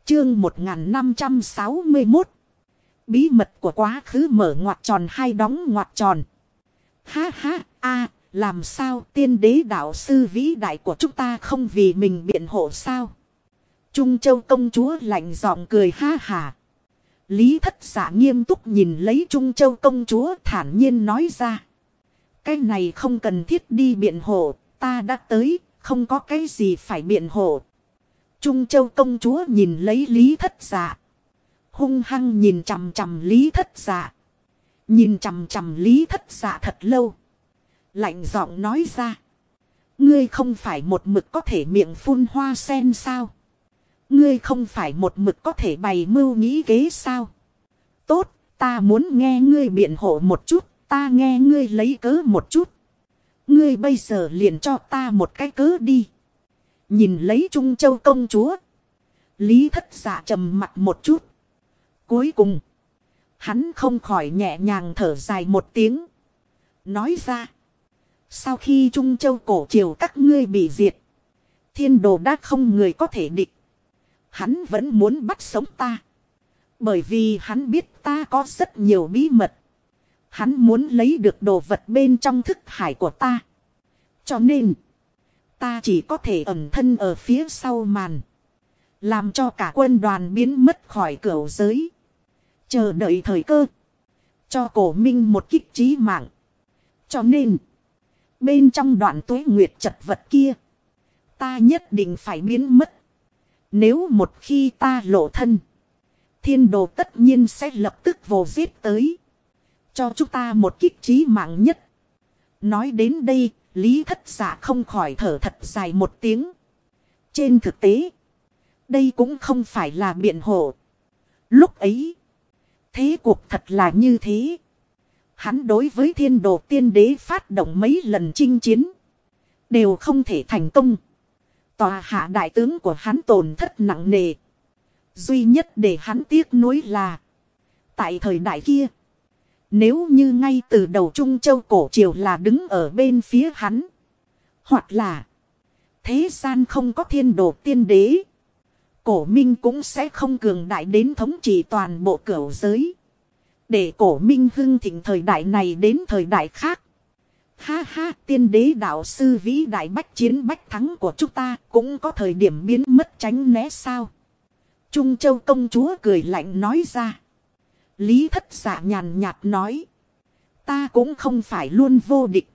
Chương 1561. Bí mật của quá khứ mở ngoặc tròn hay đóng ngoặc tròn. Ha ha, làm sao tiên đế đạo sư vĩ đại của chúng ta không vì mình biện hộ sao? Trung Châu công chúa lạnh giọng cười ha hả. Lý Thất Dạ nghiêm túc nhìn lấy Trung Châu công chúa thản nhiên nói ra. Cái này không cần thiết đi biện hộ, ta đã tới, không có cái gì phải biện hộ. Trung Châu công chúa nhìn lấy Lý Thất Dạ. Hung hăng nhìn chằm chằm Lý Thất Dạ. Nhìn chằm chằm Lý Thất Dạ thật lâu. Lạnh giọng nói ra. Ngươi không phải một mực có thể miệng phun hoa sen sao? Ngươi không phải một mực có thể bày mưu nghĩ kế sao? Tốt, ta muốn nghe ngươi biện hộ một chút, ta nghe ngươi lấy cớ một chút. Ngươi bây giờ liền cho ta một cái cớ đi. Nhìn lấy Trung Châu công chúa. Lý Thất Dạ trầm mặt một chút. Cuối cùng, hắn không khỏi nhẹ nhàng thở dài một tiếng. Nói ra, sau khi Trung Châu cổ triều các ngươi bị diệt, thiên đồ đã không người có thể địch. Hắn vẫn muốn bắt sống ta. Bởi vì hắn biết ta có rất nhiều bí mật. Hắn muốn lấy được đồ vật bên trong thức hải của ta. Cho nên, ta chỉ có thể ẩn thân ở phía sau màn. Làm cho cả quân đoàn biến mất khỏi cửu giới. Chờ đợi thời cơ. Cho cổ minh một kích chí mạng. Cho nên, bên trong đoạn tuế nguyệt chật vật kia, ta nhất định phải biến mất. Nếu một khi ta lộ thân, thiên đồ tất nhiên sẽ lập tức vồ giết tới. Cho chúng ta một kích chí mạng nhất. Nói đến đây, Lý Thất Dạ không khỏi thở thật dài một tiếng. Trên thực tế, đây cũng không phải là biện hộ. Lúc ấy, thế cuộc thật là như thế. Hắn đối với thiên đồ tiên đế phát động mấy lần chinh chiến, đều không thể thành công. Tòa hạ đại tướng của hắn tổn thất nặng nề. Duy nhất để hắn tiếc nuối là, tại thời đại kia, nếu như ngay từ đầu Trung Châu cổ triều là đứng ở bên phía hắn, hoặc là thế gian không có thiên đồ tiên đế, cổ minh cũng sẽ không cường đại đến thống trị toàn bộ cửu giới. Để cổ minh hưng thịnh thời đại này đến thời đại khác. Ha ha, tiên đế đạo sư vĩ đại bách chiến bách thắng của chúng ta cũng có thời điểm biến mất tránh né sao? Trung Châu công chúa cười lạnh nói ra. Lý Thất Dạ nhàn nhạt nói. Ta cũng không phải luôn vô địch.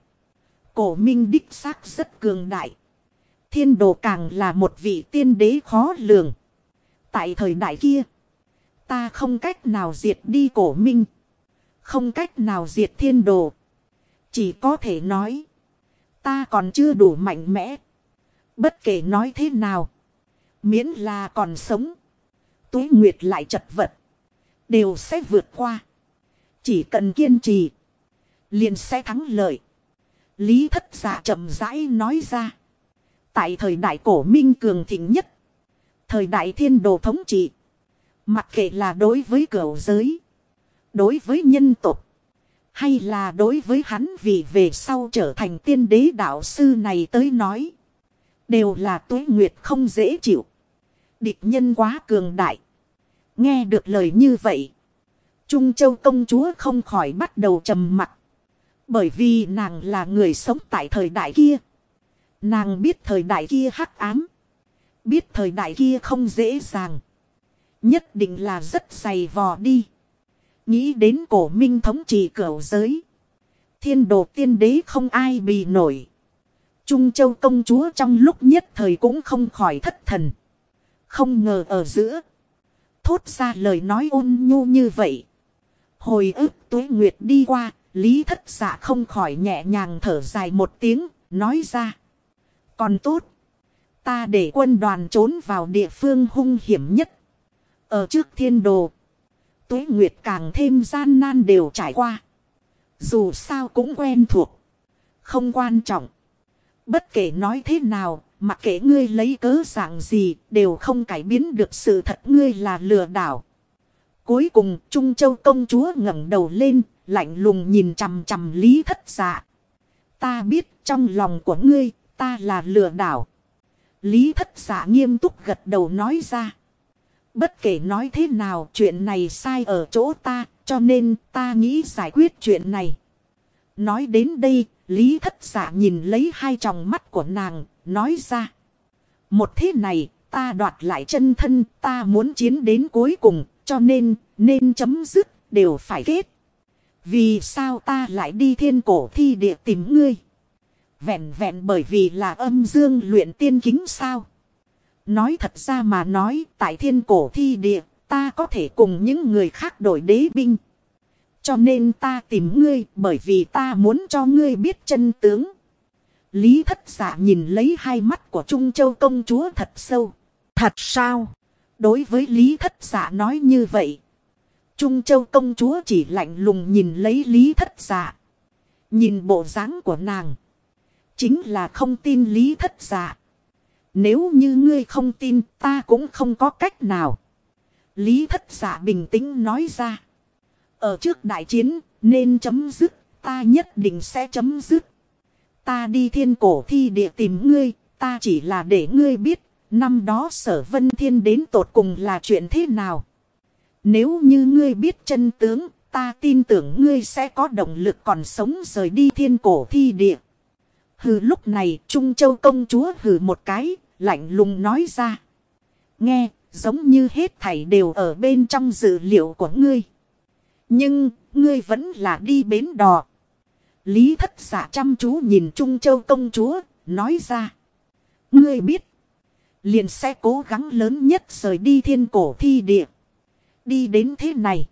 Cổ minh đích xác rất cường đại. Thiên đồ càng là một vị tiên đế khó lường. Tại thời đại kia, ta không cách nào diệt đi cổ minh. Không cách nào diệt thiên đồ. Chỉ có thể nói, ta còn chưa đủ mạnh mẽ. Bất kể nói thế nào, miễn là còn sống, tuế nguyệt lại chật vật, đều sẽ vượt qua. Chỉ cần kiên trì, liền sẽ thắng lợi. Lý Thất Dạ chậm rãi nói ra. Tại thời đại cổ minh cường thịnh nhất, thời đại thiên đồ thống trị, mặc kệ là đối với cửu giới, đối với nhân tộc, hay là đối với hắn vì về sau trở thành tiên đế đạo sư này tới nói, đều là tuế nguyệt không dễ chịu. Địch nhân quá cường đại. Nghe được lời như vậy, Trung Châu công chúa không khỏi bắt đầu trầm mặc. Bởi vì nàng là người sống tại thời đại kia. Nàng biết thời đại kia hắc ám. Biết thời đại kia không dễ dàng. Nhất định là rất dày vò đi. Nghĩ đến cổ minh thống trị cửu giới, thiên đồ tiên đế không ai bì nổi. Trung Châu công chúa trong lúc nhất thời cũng không khỏi thất thần. Không ngờ ở giữa, thốt ra lời nói ôn nhu như vậy. Hồi ức tuế nguyệt đi qua, Lý Thất Dạ không khỏi nhẹ nhàng thở dài một tiếng, nói ra. Còn tốt, ta để quân đoàn trốn vào địa phương hung hiểm nhất. Ở trước thiên đồ, tuế nguyệt càng thêm gian nan đều trải qua. Dù sao cũng quen thuộc, không quan trọng. Bất kể nói thế nào, mặc kệ ngươi lấy cớ dạng gì, đều không cải biến được sự thật ngươi là lừa đảo. Cuối cùng, Trung Châu công chúa ngẩng đầu lên, lạnh lùng nhìn chằm chằm Lý Thất Dạ. Ta biết trong lòng của ngươi, ta là lừa đảo. Lý Thất Dạ nghiêm túc gật đầu nói ra. Bất kể nói thế nào chuyện này sai ở chỗ ta, cho nên ta nghĩ giải quyết chuyện này. Nói đến đây, Lý Thất Dạ nhìn lấy hai tròng mắt của nàng, nói ra. Một thế này, ta đoạt lại chân thân, ta muốn chiến đến cuối cùng, cho nên chấm dứt, đều phải kết. Vì sao ta lại đi thiên cổ thi địa tìm ngươi? Vẹn vẹn bởi vì là âm dương luyện tiên kính sao? Nói thật ra mà nói, tại thiên cổ thi địa, ta có thể cùng những người khác đổi đế binh. Cho nên ta tìm ngươi, bởi vì ta muốn cho ngươi biết chân tướng. Lý Thất Dạ nhìn lấy hai mắt của Trung Châu công chúa thật sâu. Thật sao? Đối với Lý Thất Dạ nói như vậy, Trung Châu công chúa chỉ lạnh lùng nhìn lấy Lý Thất Dạ. Nhìn bộ dáng của nàng, chính là không tin Lý Thất Dạ. Nếu như ngươi không tin, ta cũng không có cách nào. Lý Thất Dạ bình tĩnh nói ra. Ở trước đại chiến, nên chấm dứt, ta nhất định sẽ chấm dứt. Ta đi thiên cổ thi địa tìm ngươi, ta chỉ là để ngươi biết, năm đó Sở Vân Thiên đến tột cùng là chuyện thế nào. Nếu như ngươi biết chân tướng, ta tin tưởng ngươi sẽ có động lực còn sống rời đi thiên cổ thi địa. Hừ, lúc này Trung Châu công chúa hừ một cái, lạnh lùng nói ra. Nghe, giống như hết thảy đều ở bên trong dự liệu của ngươi. Nhưng, ngươi vẫn là đi bến đò. Lý Thất Dạ chăm chú nhìn Trung Châu công chúa, nói ra. Ngươi biết, liền sẽ cố gắng lớn nhất rời đi thiên cổ thi địa. Đi đến thế này,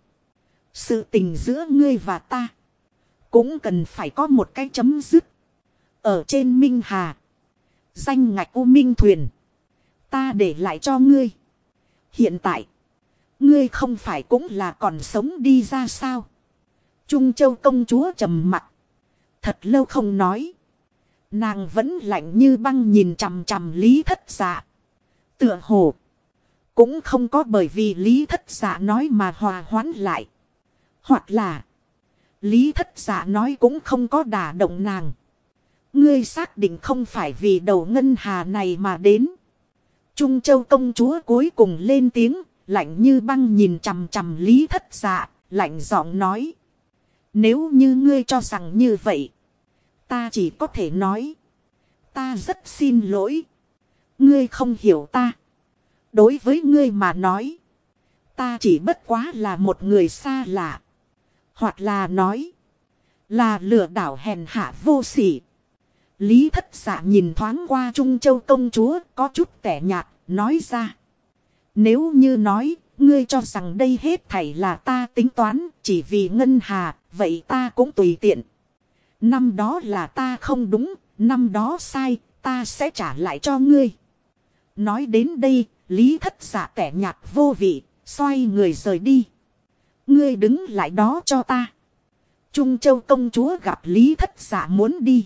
sự tình giữa ngươi và ta cũng cần phải có một cái chấm dứt. Ở trên Minh Hà, danh ngạch U Minh Thuyền, ta để lại cho ngươi. Hiện tại, ngươi không phải cũng là còn sống đi ra sao? Trung Châu công chúa trầm mặt, thật lâu không nói. Nàng vẫn lạnh như băng nhìn chằm chằm Lý Thất Dạ. Tựa hồ cũng không có bởi vì Lý Thất Dạ nói mà hòa hoãn lại. Hoặc là Lý Thất Dạ nói cũng không có đả động nàng. Ngươi xác định không phải vì đầu ngân hà này mà đến. Trung Châu công chúa cuối cùng lên tiếng, lạnh như băng nhìn chằm chằm Lý Thất Dạ, lạnh giọng nói. Nếu như ngươi cho rằng như vậy, ta chỉ có thể nói. Ta rất xin lỗi. Ngươi không hiểu ta. Đối với ngươi mà nói, ta chỉ bất quá là một người xa lạ. Hoặc là nói, là lừa đảo hèn hạ vô sỉ. Lý Thất Dạ nhìn thoáng qua Trung Châu công chúa, có chút tẻ nhạt, nói ra. Nếu như nói, ngươi cho rằng đây hết thảy là ta tính toán, chỉ vì ngân hà, vậy ta cũng tùy tiện. Năm đó là ta không đúng, năm đó sai, ta sẽ trả lại cho ngươi. Nói đến đây, Lý Thất Dạ tẻ nhạt vô vị, xoay người rời đi. Ngươi đứng lại đó cho ta. Trung Châu công chúa gặp Lý Thất Dạ muốn đi,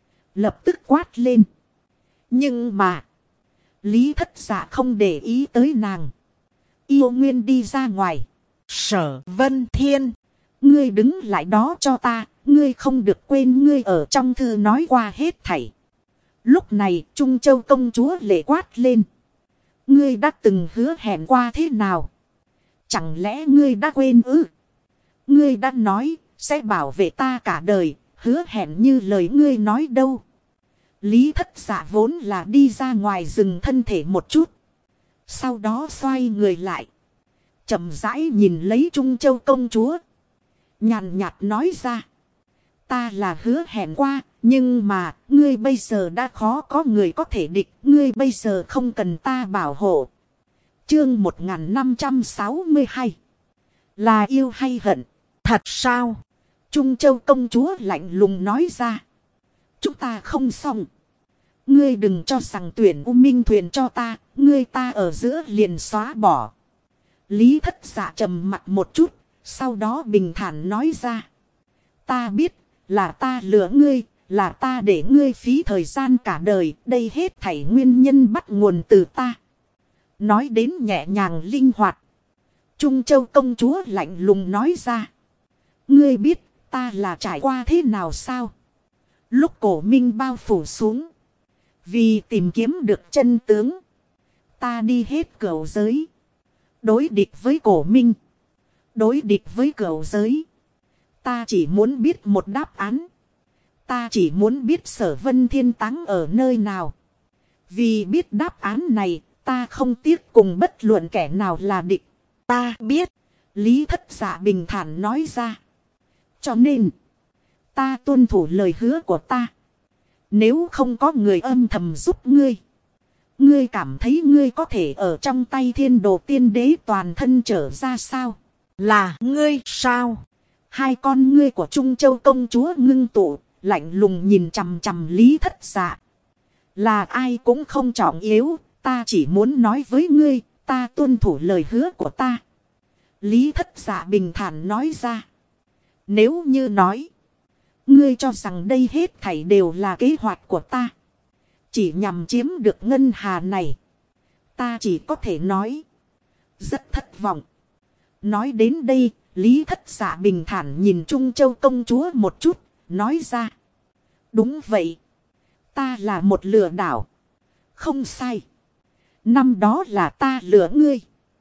lập tức quát lên. Nhưng mà Lý Thất Dạ không để ý tới nàng. Yêu Nguyên đi ra ngoài. Sở Vân Thiên, ngươi đứng lại đó cho ta. Ngươi không được quên ngươi ở trong thư nói qua hết thảy. Lúc này Trung Châu công chúa lệ quát lên. Ngươi đã từng hứa hẹn qua thế nào? Chẳng lẽ ngươi đã quên ư? Ngươi đã nói sẽ bảo vệ ta cả đời, hứa hẹn như lời ngươi nói đâu. Lý Thất Dạ vốn là đi ra ngoài dừng thân thể một chút. Sau đó xoay người lại, chậm rãi nhìn lấy Trung Châu công chúa, nhàn nhạt nói ra. Ta là hứa hẹn qua, nhưng mà ngươi bây giờ đã khó có người có thể địch. Ngươi bây giờ không cần ta bảo hộ. Chương 1562, là yêu hay hận? Thật sao? Trung Châu công chúa lạnh lùng nói ra. Chúng ta không xong. Ngươi đừng cho rằng tuyển U Minh Thuyền cho ta, ngươi ta ở giữa liền xóa bỏ. Lý Thất Dạ trầm mặt một chút, sau đó bình thản nói ra. Ta biết, là ta lừa ngươi, là ta để ngươi phí thời gian cả đời, đây hết thảy nguyên nhân bắt nguồn từ ta. Nói đến nhẹ nhàng linh hoạt, Trung Châu công chúa lạnh lùng nói ra. Ngươi biết, ta là trải qua thế nào sao? Lúc cổ minh bao phủ xuống, vì tìm kiếm được chân tướng, ta đi hết cửu giới. Đối địch với Cổ Minh. Đối địch với Cửu Giới. Ta chỉ muốn biết một đáp án. Ta chỉ muốn biết Sở Vân Thiên táng ở nơi nào. Vì biết đáp án này, ta không tiếc cùng bất luận kẻ nào là địch. Ta biết. Lý Thất Dạ bình thản nói ra. Cho nên, ta tuân thủ lời hứa của ta. Nếu không có người âm thầm giúp ngươi, ngươi cảm thấy ngươi có thể ở trong tay Thiên Đồ Tiên Đế toàn thân trở ra sao? Là ngươi sao? Hai con ngươi của Trung Châu công chúa ngưng tụ, lạnh lùng nhìn chằm chằm Lý Thất Dạ. Là ai cũng không trọng yếu, ta chỉ muốn nói với ngươi, ta tuân thủ lời hứa của ta. Lý Thất Dạ bình thản nói ra. Nếu như nói, ngươi cho rằng đây hết thảy đều là kế hoạch của ta, chỉ nhằm chiếm được ngân hà này, ta chỉ có thể nói rất thất vọng. Nói đến đây, Lý Thất Dạ bình thản nhìn Trung Châu công chúa một chút, nói ra. Đúng vậy, ta là một lừa đảo. Không sai, năm đó là ta lừa ngươi.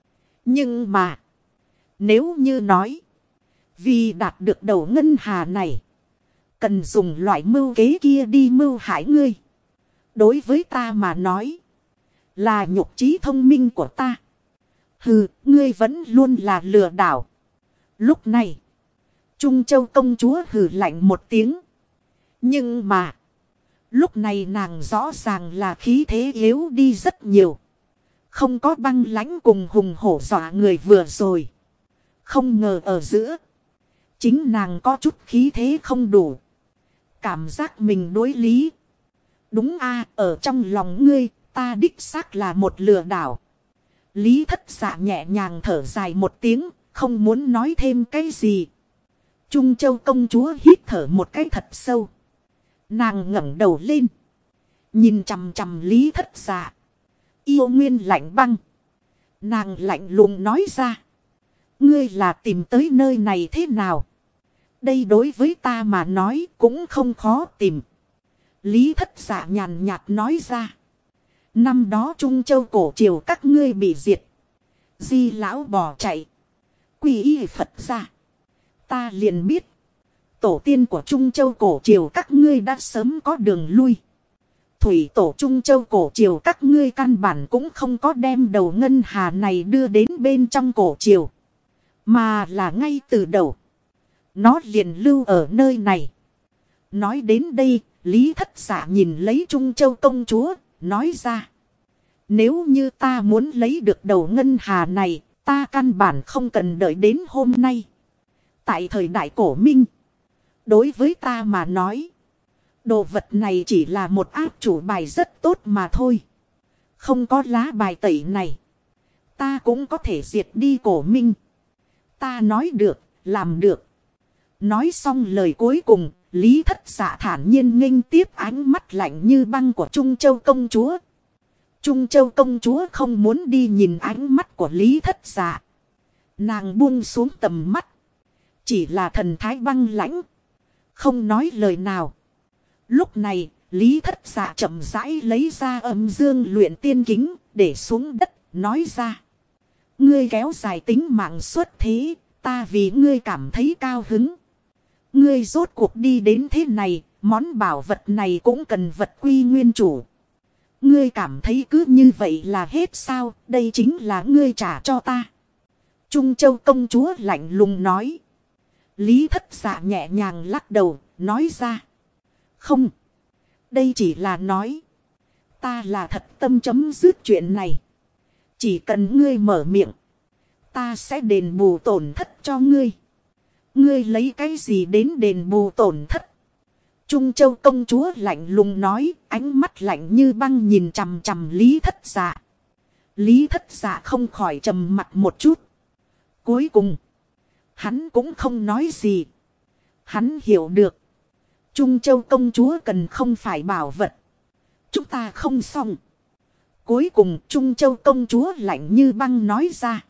Nhưng mà, nếu như nói, vì đạt được đầu ngân hà này, cần dùng loại mưu kế kia đi mưu hại ngươi, đối với ta mà nói, là nhục trí thông minh của ta. Hừ, ngươi vẫn luôn là lừa đảo. Lúc này, Trung Châu công chúa hừ lạnh một tiếng. Nhưng mà, lúc này nàng rõ ràng là khí thế yếu đi rất nhiều. Không có băng lãnh cùng hùng hổ dọa người vừa rồi. Không ngờ ở giữa, chính nàng có chút khí thế không đủ. Cảm giác mình đối lý. Đúng a, ở trong lòng ngươi, ta đích xác là một lừa đảo. Lý Thất Dạ nhẹ nhàng thở dài một tiếng, không muốn nói thêm cái gì. Trung Châu công chúa hít thở một cái thật sâu. Nàng ngẩng đầu lên, nhìn chằm chằm Lý Thất Dạ. Yêu nguyên lạnh băng. Nàng lạnh lùng nói ra. Ngươi là tìm tới nơi này thế nào? Đây đối với ta mà nói cũng không khó tìm. Lý Thất Dạ nhàn nhạt nói ra. Năm đó Trung Châu cổ triều các ngươi bị diệt. Di lão bỏ chạy. Quy y Phật ra. Ta liền biết. Tổ tiên của Trung Châu cổ triều các ngươi đã sớm có đường lui. Thủy tổ Trung Châu cổ triều các ngươi căn bản cũng không có đem đầu ngân hà này đưa đến bên trong cổ triều. Mà là ngay từ đầu, nó liền lưu ở nơi này. Nói đến đây, Lý Thất Dạ nhìn lấy Trung Châu công chúa, nói ra. Nếu như ta muốn lấy được đầu ngân hà này, ta căn bản không cần đợi đến hôm nay. Tại thời đại cổ Minh, đối với ta mà nói, đồ vật này chỉ là một áp chủ bài rất tốt mà thôi. Không có lá bài tẩy này, ta cũng có thể diệt đi cổ Minh. Ta nói được, làm được. Nói xong lời cuối cùng, Lý Thất Dạ thản nhiên nghênh tiếp ánh mắt lạnh như băng của Trung Châu công chúa. Trung Châu công chúa không muốn đi nhìn ánh mắt của Lý Thất Dạ. Nàng buông xuống tầm mắt, chỉ là thần thái băng lãnh, không nói lời nào. Lúc này, Lý Thất Dạ chậm rãi lấy ra âm dương luyện tiên kính, để xuống đất, nói ra. Ngươi kéo dài tính mạng suốt thế, ta vì ngươi cảm thấy cao hứng. Ngươi rốt cuộc đi đến thế này, món bảo vật này cũng cần vật quy nguyên chủ. Ngươi cảm thấy cứ như vậy là hết sao, đây chính là ngươi trả cho ta. Trung Châu công chúa lạnh lùng nói. Lý Thất Dạ nhẹ nhàng lắc đầu, nói ra. Không, đây chỉ là nói. Ta là thật tâm chấm dứt chuyện này. Chỉ cần ngươi mở miệng, ta sẽ đền bù tổn thất cho ngươi. Ngươi lấy cái gì đến đền bù tổn thất? Trung Châu công chúa lạnh lùng nói, ánh mắt lạnh như băng nhìn chằm chằm Lý Thất Dạ. Lý Thất Dạ không khỏi trầm mặt một chút. Cuối cùng, hắn cũng không nói gì. Hắn hiểu được, Trung Châu công chúa cần không phải bảo vật. Chúng ta không xong. Cuối cùng Trung Châu công chúa lạnh như băng nói ra.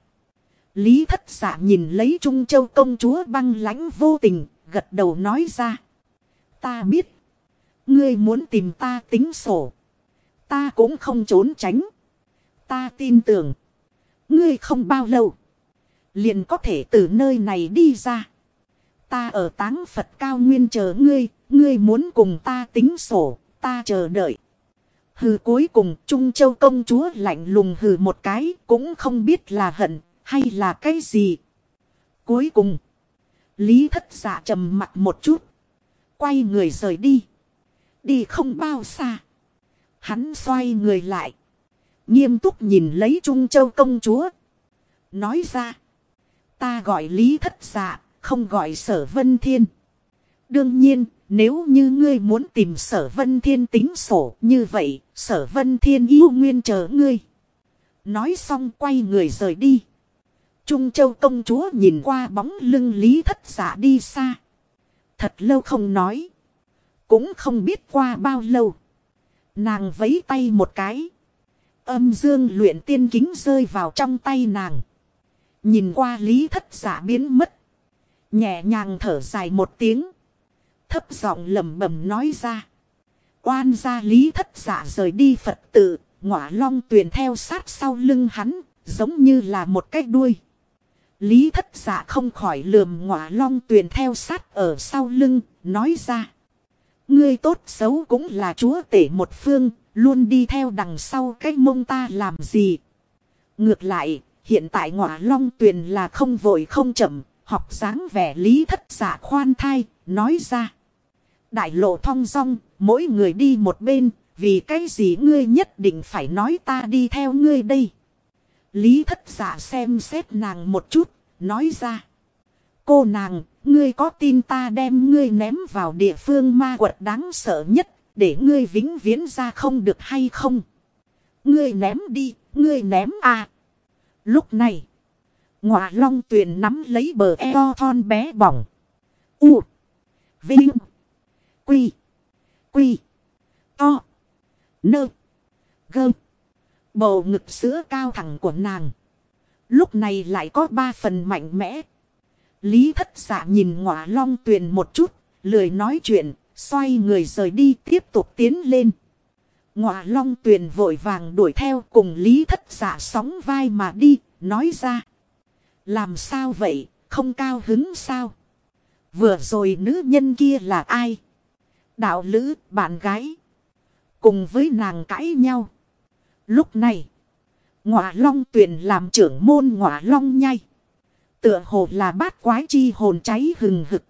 Lý Thất Dạ nhìn lấy Trung Châu công chúa băng lãnh vô tình, gật đầu nói ra. Ta biết, ngươi muốn tìm ta tính sổ. Ta cũng không trốn tránh. Ta tin tưởng, Ngươi không bao lâu. Liền có thể từ nơi này đi ra. Ta ở Táng Phật cao nguyên chờ ngươi. Ngươi muốn cùng ta tính sổ. Ta chờ đợi. Hừ, cuối cùng Trung Châu công chúa lạnh lùng hừ một cái. Cũng không biết là hận hay là cái gì. Cuối cùng. Lý Thất Dạ trầm mặt một chút. Quay người rời đi. Đi không bao xa. Hắn xoay người lại. Nghiêm túc nhìn lấy Trung Châu công chúa. Nói ra. Ta gọi Lý Thất Dạ, không gọi Sở Vân Thiên. Đương nhiên, nếu như ngươi muốn tìm Sở Vân Thiên tính sổ như vậy, Sở Vân Thiên yêu nguyên chờ ngươi. Nói xong quay người rời đi. Trung Châu công chúa nhìn qua bóng lưng Lý Thất Dạ đi xa. Thật lâu không nói. Cũng không biết qua bao lâu. Nàng vẫy tay một cái. Âm dương luyện tiên kính rơi vào trong tay nàng. Nhìn qua Lý Thất Dạ biến mất. Nhẹ nhàng thở dài một tiếng. Thấp giọng lẩm bẩm nói ra. Oan gia Lý Thất Dạ rời đi Phật tự. Ngọa Long Tuyền theo sát sau lưng hắn. Giống như là một cái đuôi. Lý Thất Dạ không khỏi lườm Ngọa Long Tuyền theo sát ở sau lưng. Nói ra. Ngươi tốt xấu cũng là chúa tể một phương. Luôn đi theo đằng sau cái mông ta làm gì. Ngược lại. Hiện tại Ngọa Long Tuyền là không vội không chậm. Học dáng vẻ Lý Thất Dạ khoan thai. Nói ra. Đại lộ thong dong. Mỗi người đi một bên. Vì cái gì ngươi nhất định phải nói ta đi theo ngươi đây. Lý Thất Dạ xem xét nàng một chút. Nói ra. Cô nàng. Ngươi có tin ta đem ngươi ném vào địa phương ma quật đáng sợ nhất. Để ngươi vĩnh viễn ra không được hay không. Ngươi ném đi. Ngươi ném à. Lúc này. Ngọa Long Tuyền nắm lấy bờ eo thon bé bỏng. U. Vinh. Quy. Quy. To. Nơ. Gơ. Bầu ngực sữa cao thẳng của nàng. Lúc này lại có 3 phần mạnh mẽ. Lý Thất Dạ nhìn Ngọa Long Tuyền một chút. Lười nói chuyện. Xoay người rời đi tiếp tục tiến lên. Ngọa Long Tuyền vội vàng đuổi theo cùng Lý Thất Dạ sóng vai mà đi. Nói ra. Làm sao vậy? Không cao hứng sao? Vừa rồi nữ nhân kia là ai? Đạo lữ, bạn gái. Cùng với nàng cãi nhau. Lúc này. Ngọa Long Tuyền làm trưởng môn Ngọa Long Nhai. Tựa hồ là bát quái chi hồn cháy hừng hực.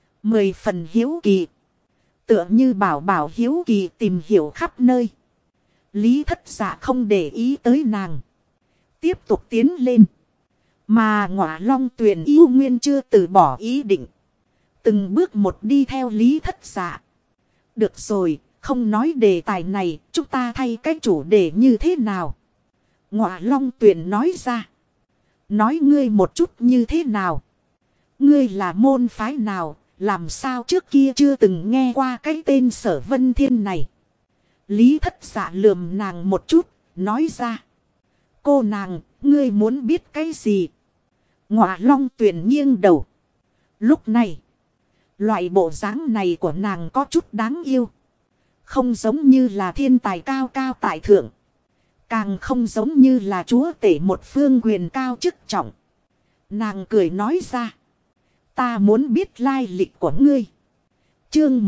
10 phần hiếu kỳ. Tựa như bảo hiếu kỳ tìm hiểu khắp nơi. Lý Thất Dạ không để ý tới nàng. Tiếp tục tiến lên. Mà Ngọa Long Tuyền yêu nguyên chưa từ bỏ ý định. Từng bước một đi theo Lý Thất Dạ. Được rồi, không nói đề tài này, chúng ta thay cái chủ đề như thế nào? Ngọa Long Tuyền nói ra. Nói ngươi một chút như thế nào? Ngươi là môn phái nào? Làm sao trước kia chưa từng nghe qua cái tên Sở Vân Thiên này? Lý Thất Dạ lườm nàng một chút, nói ra. Cô nàng, ngươi muốn biết cái gì? Ngọa Long Tuyền nghiêng đầu. Lúc này, loại bộ dáng này của nàng có chút đáng yêu. Không giống như là thiên tài cao cao tại thượng. Càng không giống như là chúa tể một phương quyền cao chức trọng. Nàng cười nói ra. Ta muốn biết lai lịch của ngươi. Chương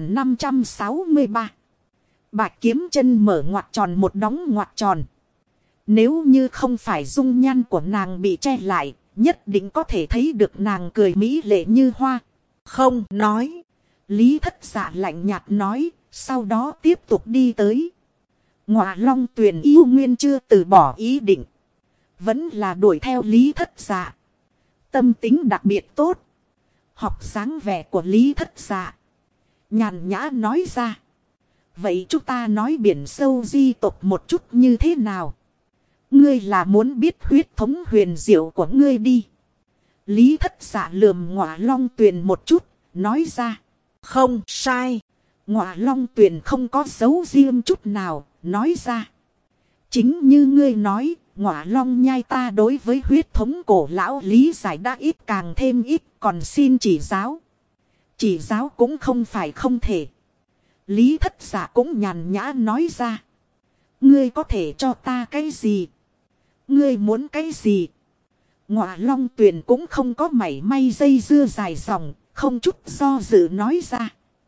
1563. Bạch Kiếm Chân mở ngoặc tròn một đóng ngoặc tròn. Nếu như không phải dung nhan của nàng bị che lại, nhất định có thể thấy được nàng cười mỹ lệ như hoa. Không nói. Lý Thất Dạ lạnh nhạt nói, sau đó tiếp tục đi tới. Ngọa Long Tuyền yêu nguyên chưa từ bỏ ý định. Vẫn là đuổi theo Lý Thất Dạ. Tâm tính đặc biệt tốt. Học dáng vẻ của Lý Thất Dạ. Nhàn nhã nói ra. Vậy chúng ta nói biển sâu di tộc một chút như thế nào? Ngươi là muốn biết huyết thống huyền diệu của ngươi đi. Lý Thất Dạ lườm Ngọa Long Tuyền một chút. Nói ra. Không sai. Ngọa Long Tuyền không có dấu riêng chút nào. Nói ra. Chính như ngươi nói. Ngọa Long Nhai ta đối với huyết thống cổ lão lý giải đã ít càng thêm ít. Còn xin chỉ giáo. Chỉ giáo cũng không phải không thể. Lý Thất Dạ cũng nhàn nhã nói ra. Ngươi có thể cho ta cái gì? Ngươi muốn cái gì? Ngọa Long Tuyền cũng không có mảy may dây dưa dài dòng, không chút do dự nói ra.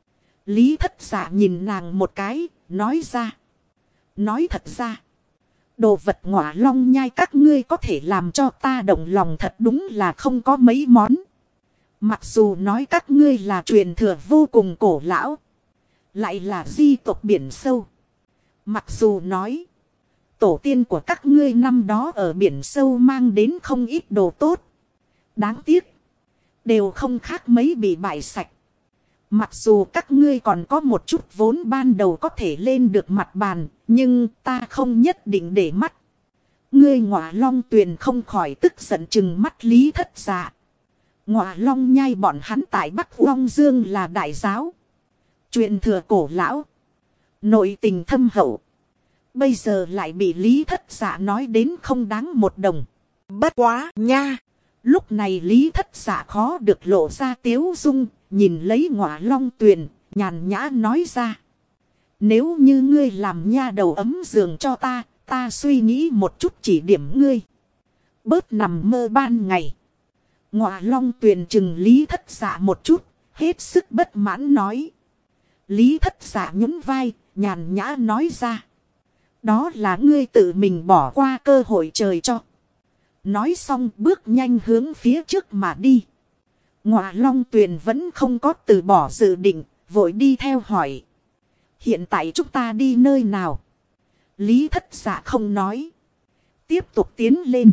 Lý Thất Dạ nhìn nàng một cái, nói ra. Nói thật ra, đồ vật Ngọa Long nhai các ngươi có thể làm cho ta động lòng thật đúng là không có mấy món. Mặc dù nói các ngươi là truyền thừa vô cùng cổ lão, lại là di tộc biển sâu. Mặc dù nói, tổ tiên của các ngươi năm đó ở biển sâu mang đến không ít đồ tốt. Đáng tiếc, đều không khác mấy bị bại sạch. Mặc dù các ngươi còn có một chút vốn ban đầu có thể lên được mặt bàn, nhưng ta không nhất định để mắt. Ngươi Ngọa Long Tuyền không khỏi tức giận chừng mắt Lý Thất Dạ. Ngọa Long nhai bọn hắn tại Bắc Long Dương là đại giáo, truyền thừa cổ lão, nội tình thâm hậu. Bây giờ lại bị Lý Thất Dạ nói đến không đáng một đồng. Bất quá nha. Lúc này Lý Thất Dạ khó được lộ ra tiếu dung, nhìn lấy Ngọa Long Tuyền, nhàn nhã nói ra. Nếu như ngươi làm nha đầu ấm giường cho ta, ta suy nghĩ một chút chỉ điểm ngươi. Bớt nằm mơ ban ngày. Ngọa Long Tuyền chừng Lý Thất Dạ một chút, hết sức bất mãn nói. Lý Thất Dạ nhún vai, nhàn nhã nói ra. Đó là ngươi tự mình bỏ qua cơ hội trời cho. Nói xong bước nhanh hướng phía trước mà đi. Ngọa Long Tuyền vẫn không có từ bỏ dự định, vội đi theo hỏi. Hiện tại chúng ta đi nơi nào? Lý Thất Dạ không nói. Tiếp tục tiến lên.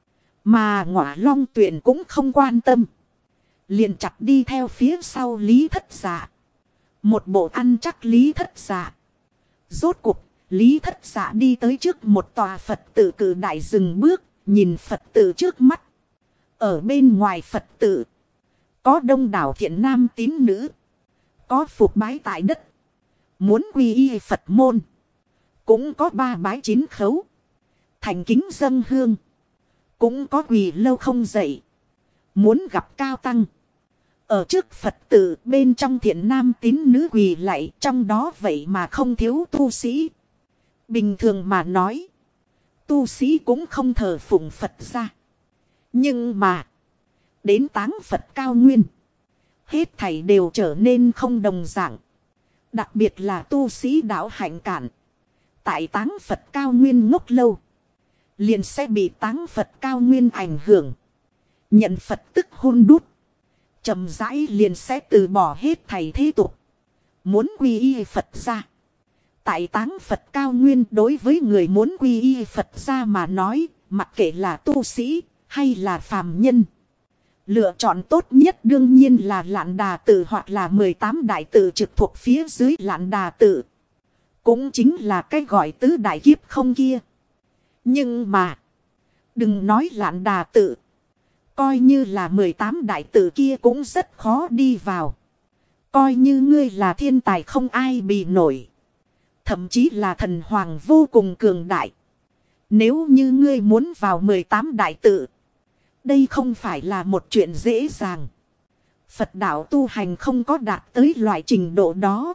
Mà Ngọa Long Tuyền cũng không quan tâm. Liền chặt đi theo phía sau Lý Thất Dạ. Một bộ ăn chắc Lý Thất Dạ. Rốt cuộc, Lý Thất Dạ đi tới trước một tòa Phật tự cử đại dừng bước, nhìn Phật tự trước mắt. Ở bên ngoài Phật tự, có đông đảo thiện nam tín nữ, có phục bái tại đất, muốn quy y Phật môn, cũng có ba bái chín khấu, thành kính dâng hương, cũng có quỳ lâu không dậy, muốn gặp cao tăng. Ở trước Phật tự bên trong thiện nam tín nữ quỳ lạy, trong đó vậy mà không thiếu tu sĩ. Bình thường mà nói, tu sĩ cũng không thờ phụng Phật ra. Nhưng mà, đến táng Phật cao nguyên, hết thảy đều trở nên không đồng dạng. Đặc biệt là tu sĩ đạo hạnh cản. Tại táng Phật cao nguyên ngốc lâu, liền sẽ bị táng Phật cao nguyên ảnh hưởng. Nhận Phật tức hôn đút. Chậm rãi liền sẽ từ bỏ hết thảy thế tục. Muốn quy y Phật ra. Tại táng Phật cao nguyên đối với người muốn quy y Phật ra mà nói, mặc kệ là tu sĩ hay là phàm nhân, lựa chọn tốt nhất đương nhiên là Lạn Đà Tự hoặc là 18 đại tự trực thuộc phía dưới Lạn Đà Tự. Cũng chính là cái gọi tứ đại kiếp không kia. Nhưng mà, đừng nói Lạn Đà Tự, coi như là 18 đại tự kia cũng rất khó đi vào. Coi như ngươi là thiên tài không ai bì nổi. Thậm chí là thần hoàng vô cùng cường đại. Nếu như ngươi muốn vào 18 đại tự, đây không phải là một chuyện dễ dàng. Phật đạo tu hành không có đạt tới loại trình độ đó.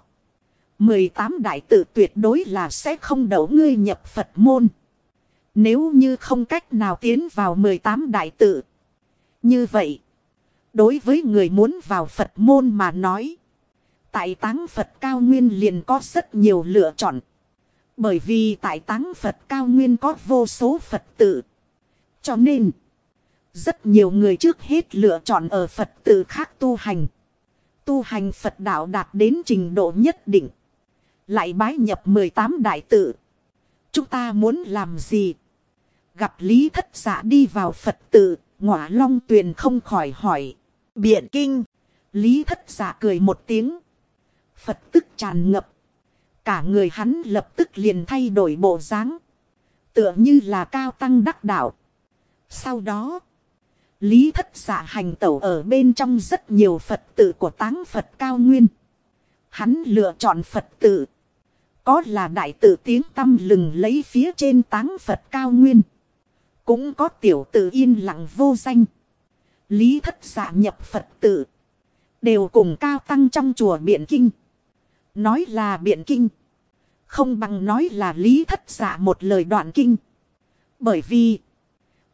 18 đại tự tuyệt đối là sẽ không đậu ngươi nhập Phật môn. Nếu như không cách nào tiến vào 18 đại tự, như vậy, đối với người muốn vào Phật môn mà nói, tại táng Phật cao nguyên liền có rất nhiều lựa chọn. Bởi vì tại táng Phật cao nguyên có vô số Phật tự. Cho nên, rất nhiều người trước hết lựa chọn ở Phật tự khác tu hành. Tu hành Phật đạo đạt đến trình độ nhất định, lại bái nhập 18 đại tự. Chúng ta muốn làm gì? Gặp Lý Thất Dạ đi vào Phật tự, Ngọa Long Tuyền không khỏi hỏi. Biện kinh. Lý Thất Dạ cười một tiếng. Phật tức tràn ngập. Cả người hắn lập tức liền thay đổi bộ dáng, tựa như là cao tăng đắc đạo. Sau đó, Lý Thất Dạ hành tẩu ở bên trong rất nhiều Phật tự của táng Phật cao nguyên. Hắn lựa chọn Phật tự, có là đại tự tiếng tăm lừng lấy phía trên táng Phật cao nguyên, cũng có tiểu tự yên lặng vô danh. Lý Thất Dạ nhập Phật tự, đều cùng cao tăng trong chùa Biện Kinh. Nói là Biện Kinh, không bằng nói là Lý Thất Dạ một lời đoạn kinh. Bởi vì,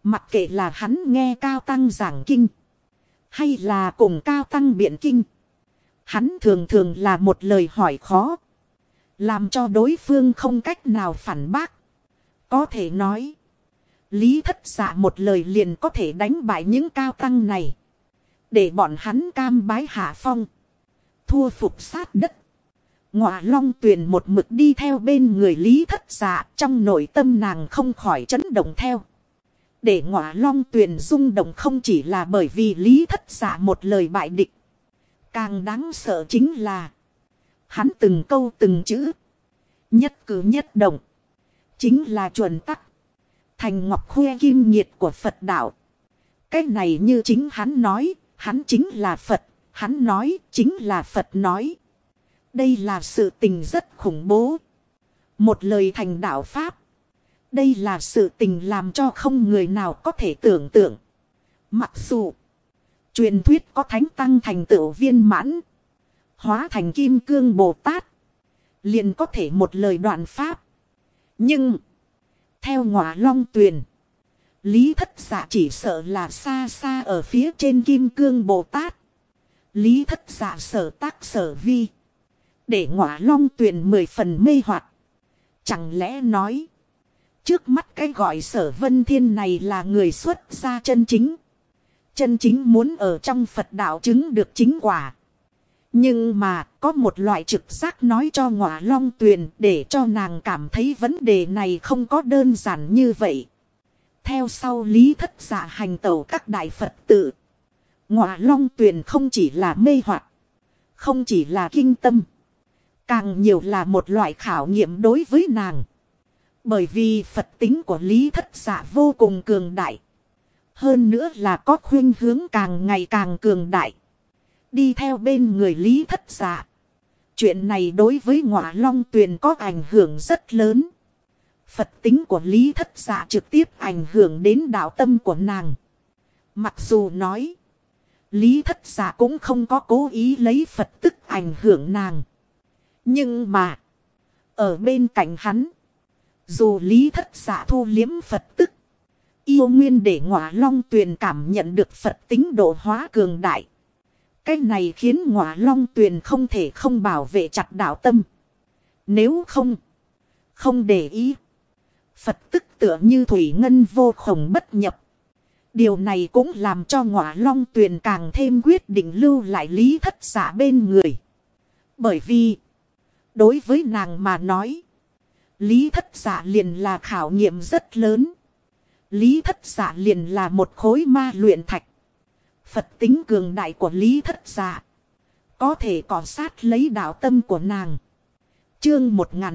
Mặc kệ là hắn nghe Cao Tăng giảng kinh, hay là cùng Cao Tăng biện kinh, hắn thường thường là một lời hỏi khó, làm cho đối phương không cách nào phản bác. Có thể nói, Lý Thất Dạ một lời liền có thể đánh bại những Cao Tăng này, để bọn hắn cam bái hạ phong, thua phục sát đất. Ngọa Long Tuyền một mực đi theo bên người Lý Thất Dạ, trong nội tâm nàng không khỏi chấn động theo. Để Ngọa Long Tuyền rung động không chỉ là bởi vì Lý Thất Dạ một lời bại địch, càng đáng sợ chính là hắn từng câu từng chữ, nhất cử nhất động, chính là chuẩn tắc, thành ngọc khoe kim nhiệt của Phật đạo. Cái này như chính hắn nói, hắn chính là Phật, hắn nói chính là Phật nói. Đây là sự tình rất khủng bố. Một lời thành đạo Pháp. Đây là sự tình làm cho không người nào có thể tưởng tượng. Mặc dù truyền thuyết có thánh tăng thành tựu viên mãn, hóa thành kim cương Bồ Tát, liền có thể một lời đoạn Pháp. Nhưng theo Ngọa Long Tuyền, Lý Thất Dạ chỉ sợ là xa xa ở phía trên kim cương Bồ Tát. Lý Thất Dạ sở tác sở vi, để Ngọa Long Tuyền 10 phần mê hoặc. Chẳng lẽ nói, trước mắt cái gọi Sở Vân Thiên này là người xuất gia chân chính. Chân chính muốn ở trong Phật đạo chứng được chính quả. Nhưng mà có một loại trực giác nói cho Ngọa Long Tuyền, để cho nàng cảm thấy vấn đề này không có đơn giản như vậy. Theo sau Lý Thất Dạ hành tẩu các đại Phật tự, Ngọa Long Tuyền không chỉ là mê hoặc, không chỉ là kinh tâm, càng nhiều là một loại khảo nghiệm đối với nàng. Bởi vì Phật tính của Lý Thất Dạ vô cùng cường đại. Hơn nữa là có khuynh hướng càng ngày càng cường đại. Đi theo bên người Lý Thất Dạ, chuyện này đối với Ngọa Long Tuyền có ảnh hưởng rất lớn. Phật tính của Lý Thất Dạ trực tiếp ảnh hưởng đến đạo tâm của nàng. Mặc dù nói, Lý Thất Dạ cũng không có cố ý lấy Phật tức ảnh hưởng nàng. Nhưng mà, ở bên cạnh hắn, dù Lý Thất Dạ thu liếm Phật tức, yêu nguyên để Ngọa Long Tuyền cảm nhận được Phật tính độ hóa cường đại. Cái này khiến Ngọa Long Tuyền không thể không bảo vệ chặt đạo tâm. Nếu không để ý, Phật tức tựa như thủy ngân vô khổng bất nhập. Điều này cũng làm cho Ngọa Long Tuyền càng thêm quyết định lưu lại Lý Thất Dạ bên người. Bởi vì, đối với nàng mà nói, Lý Thất Dạ liền là khảo nghiệm rất lớn. Lý Thất Dạ liền là một khối ma luyện thạch. Phật tính cường đại của Lý Thất Dạ có thể cọ sát lấy đạo tâm của nàng. Chương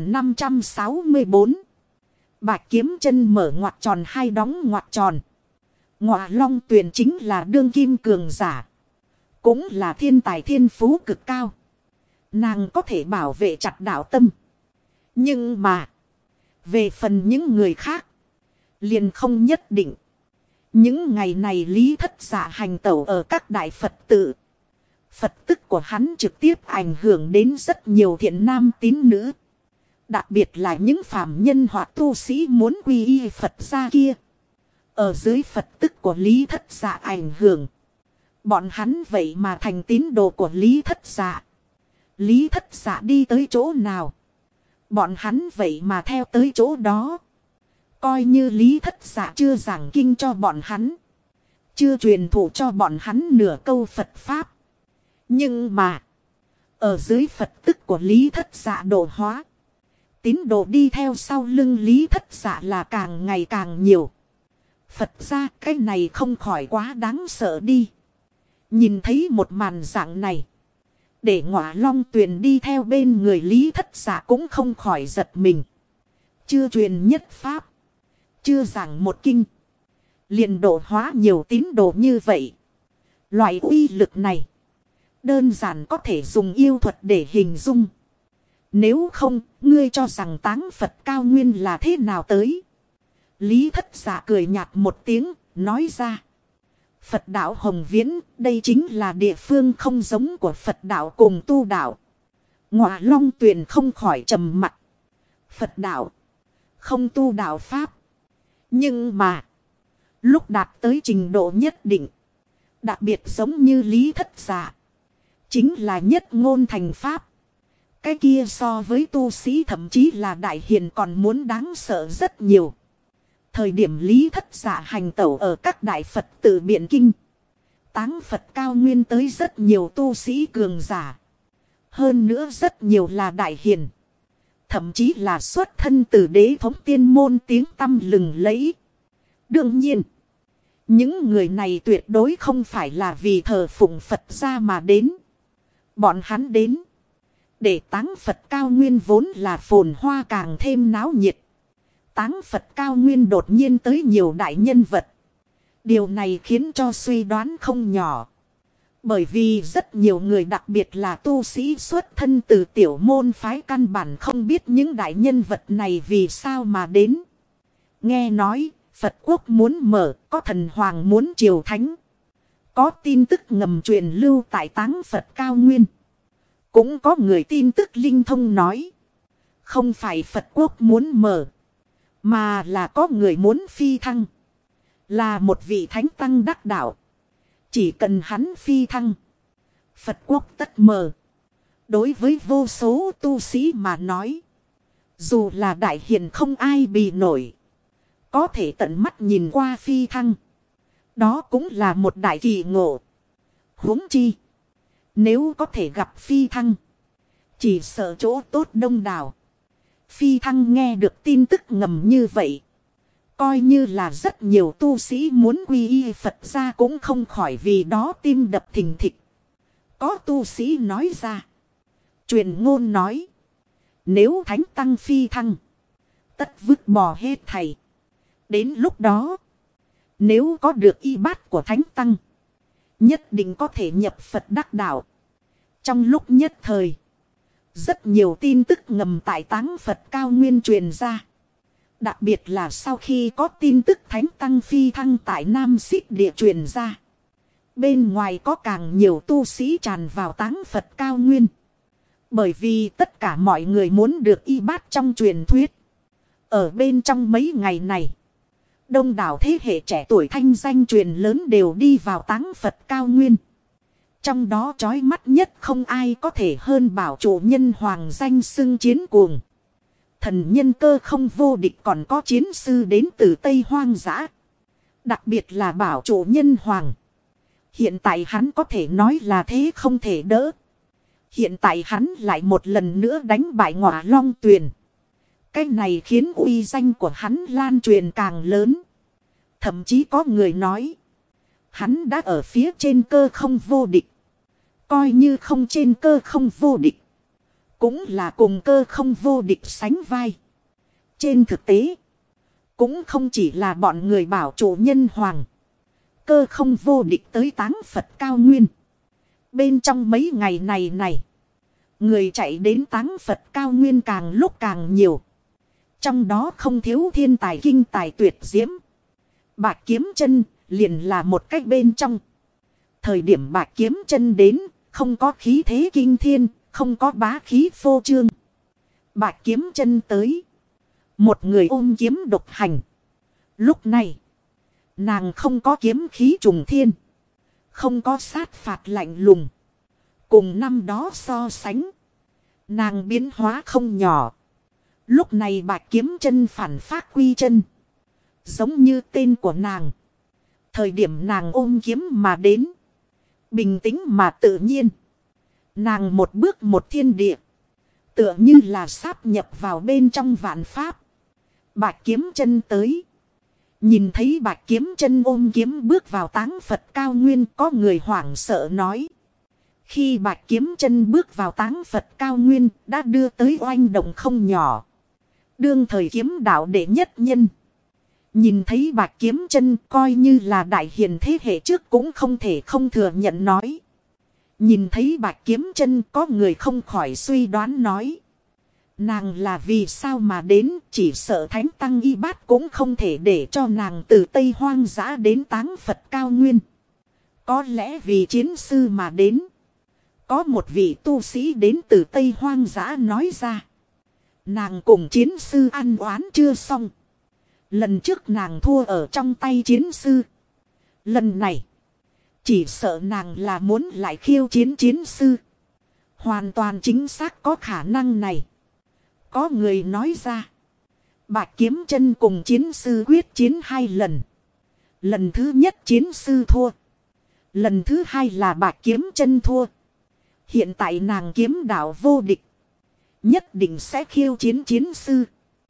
1564, Bạch Kiếm Chân mở ngoặc tròn hay đóng ngoặc tròn. Ngọa Long Tuyền chính là đương kim cường giả, cũng là thiên tài thiên phú cực cao. Nàng có thể bảo vệ chặt đạo tâm. Nhưng mà, về phần những người khác, liền không nhất định. Những ngày này Lý Thất Dạ hành tẩu ở các đại Phật tự. Phật tức của hắn trực tiếp ảnh hưởng đến rất nhiều thiện nam tín nữ. Đặc biệt là những phàm nhân hoặc tu sĩ muốn quy y Phật gia kia. Ở dưới Phật tức của Lý Thất Dạ ảnh hưởng, bọn hắn vậy mà thành tín đồ của Lý Thất Dạ. Lý Thất Dạ đi tới chỗ nào, bọn hắn vậy mà theo tới chỗ đó. Coi như Lý Thất Dạ chưa giảng kinh cho bọn hắn, chưa truyền thụ cho bọn hắn nửa câu Phật Pháp, nhưng mà ở dưới Phật tức của Lý Thất Dạ độ hóa, tín đồ đi theo sau lưng Lý Thất Dạ là càng ngày càng nhiều. Phật ra cái này không khỏi quá đáng sợ đi. Nhìn thấy một màn dạng này, để Ngọa Long Tuyền đi theo bên người Lý Thất Dạ cũng không khỏi giật mình. Chưa truyền nhất Pháp, chưa giảng một kinh, liền độ hóa nhiều tín đồ như vậy. Loại uy lực này, đơn giản có thể dùng yêu thuật để hình dung. Nếu không, ngươi cho rằng táng Phật cao nguyên là thế nào tới? Lý Thất Dạ cười nhạt một tiếng, nói ra. Phật đạo Hồng Viễn, đây chính là địa phương không giống của Phật đạo cùng tu đạo. Ngọa Long Tuyền không khỏi trầm mặt. Phật đạo, không tu đạo Pháp. Nhưng mà, Lúc đạt tới trình độ nhất định. Đặc biệt giống như Lý Thất Dạ. Chính là nhất ngôn thành pháp. Cái kia so với tu sĩ thậm chí là đại hiền còn muốn đáng sợ rất nhiều. Thời điểm Lý Thất Dạ hành tẩu ở các đại Phật tự Biện Kinh. Táng Phật cao nguyên tới rất nhiều tu sĩ cường giả. Hơn nữa rất nhiều là đại hiền. Thậm chí là xuất thân từ đế thống tiên môn tiếng tăm lừng lẫy. Đương nhiên. Những người này tuyệt đối không phải là vì thờ phụng Phật ra mà đến. Bọn hắn đến. Để táng Phật cao nguyên vốn là phồn hoa càng thêm náo nhiệt. Táng Phật cao nguyên đột nhiên tới nhiều đại nhân vật. Điều này khiến cho suy đoán không nhỏ. Bởi vì rất nhiều người đặc biệt là tu sĩ xuất thân từ tiểu môn phái căn bản không biết những đại nhân vật này vì sao mà đến. Nghe nói Phật quốc muốn mở, có thần hoàng muốn triều thánh. Có tin tức ngầm truyền lưu tại táng Phật cao nguyên. Cũng có người tin tức linh thông nói. Không phải Phật quốc muốn mở. Mà là có người muốn phi thăng. Là một vị thánh tăng đắc đạo. Chỉ cần hắn phi thăng. Phật quốc tất mở. Đối với vô số tu sĩ mà nói. Dù là đại hiền không ai bì nổi. Có thể tận mắt nhìn qua phi thăng. Đó cũng là một đại kỳ ngộ. Huống chi. Nếu có thể gặp phi thăng. Chỉ sợ chỗ tốt đông đảo. Phi thăng nghe được tin tức ngầm như vậy. Coi như là rất nhiều tu sĩ muốn quy y Phật ra cũng không khỏi vì đó tim đập thình thịch. Có tu sĩ nói ra. Truyền ngôn nói. Nếu thánh tăng phi thăng. Tất vứt bỏ hết thầy. Đến lúc đó. Nếu có được y bát của thánh tăng. Nhất định có thể nhập Phật đắc đạo. Trong lúc nhất thời. Rất nhiều tin tức ngầm tại táng Phật cao nguyên truyền ra. Đặc biệt là sau khi có tin tức thánh tăng phi thăng tại Nam Xích địa truyền ra. Bên ngoài có càng nhiều tu sĩ tràn vào táng Phật cao nguyên. Bởi vì tất cả mọi người muốn được y bát trong truyền thuyết. Ở bên trong mấy ngày này. Đông đảo thế hệ trẻ tuổi thanh danh truyền lớn đều đi vào táng Phật cao nguyên. Trong đó chói mắt nhất không ai có thể hơn bảo chủ nhân hoàng danh xưng chiến cuồng. Thần nhân cơ không vô địch còn có chiến sư đến từ Tây Hoang dã. Đặc biệt là bảo chủ nhân hoàng. Hiện tại hắn có thể nói là thế không thể đỡ. Hiện tại hắn lại một lần nữa đánh bại Ngọa Long Tuyền. Cái này khiến uy danh của hắn lan truyền càng lớn. Thậm chí có người nói. Hắn đã ở phía trên cơ không vô địch. Coi như không trên cơ không vô địch. Cũng là cùng cơ không vô địch sánh vai. Trên thực tế. Cũng không chỉ là bọn người bảo chủ nhân hoàng. Cơ không vô địch tới táng Phật cao nguyên. Bên trong mấy ngày này. Người chạy đến táng Phật cao nguyên càng lúc càng nhiều. Trong đó không thiếu thiên tài kinh tài tuyệt diễm. Bạch Kiếm Chân liền là một cách bên trong. Thời điểm Bạch Kiếm Chân đến, không có khí thế kinh thiên, không có bá khí phô trương. Bạch Kiếm Chân tới. Một người ôm kiếm độc hành. Lúc này, nàng không có kiếm khí trùng thiên. Không có sát phạt lạnh lùng. Cùng năm đó so sánh. Nàng biến hóa không nhỏ. Lúc này Bạch Kiếm Chân phản phát quy chân. Giống như tên của nàng. Thời điểm nàng ôm kiếm mà đến. Bình tĩnh mà tự nhiên. Nàng một bước một thiên địa. Tựa như là sáp nhập vào bên trong vạn pháp. Bạch Kiếm Chân tới. Nhìn thấy Bạch Kiếm Chân ôm kiếm bước vào táng Phật cao nguyên, có người hoảng sợ nói. Khi Bạch Kiếm Chân bước vào táng Phật cao nguyên, đã đưa tới oanh động không nhỏ. Đương thời kiếm đạo đệ nhất nhân. Nhìn thấy Bạch Kiếm Chân coi như là đại hiền thế hệ trước cũng không thể không thừa nhận nói. Nhìn thấy Bạch Kiếm Chân có người không khỏi suy đoán nói. Nàng là vì sao mà đến, chỉ sợ thánh tăng y bát cũng không thể để cho nàng từ Tây Hoang dã đến táng Phật cao nguyên. Có lẽ vì chiến sư mà đến. Có một vị tu sĩ đến từ Tây Hoang dã nói ra. Nàng cùng chiến sư ăn oán chưa xong. Lần trước nàng thua ở trong tay chiến sư. Lần này, chỉ sợ nàng là muốn lại khiêu chiến chiến sư. Hoàn toàn chính xác có khả năng này. Có người nói ra. Bạch Kiếm Chân cùng chiến sư quyết chiến 2 lần. Lần thứ nhất chiến sư thua. Lần thứ hai là Bạch Kiếm Chân thua. Hiện tại nàng kiếm đạo vô địch. Nhất định sẽ khiêu chiến chiến sư.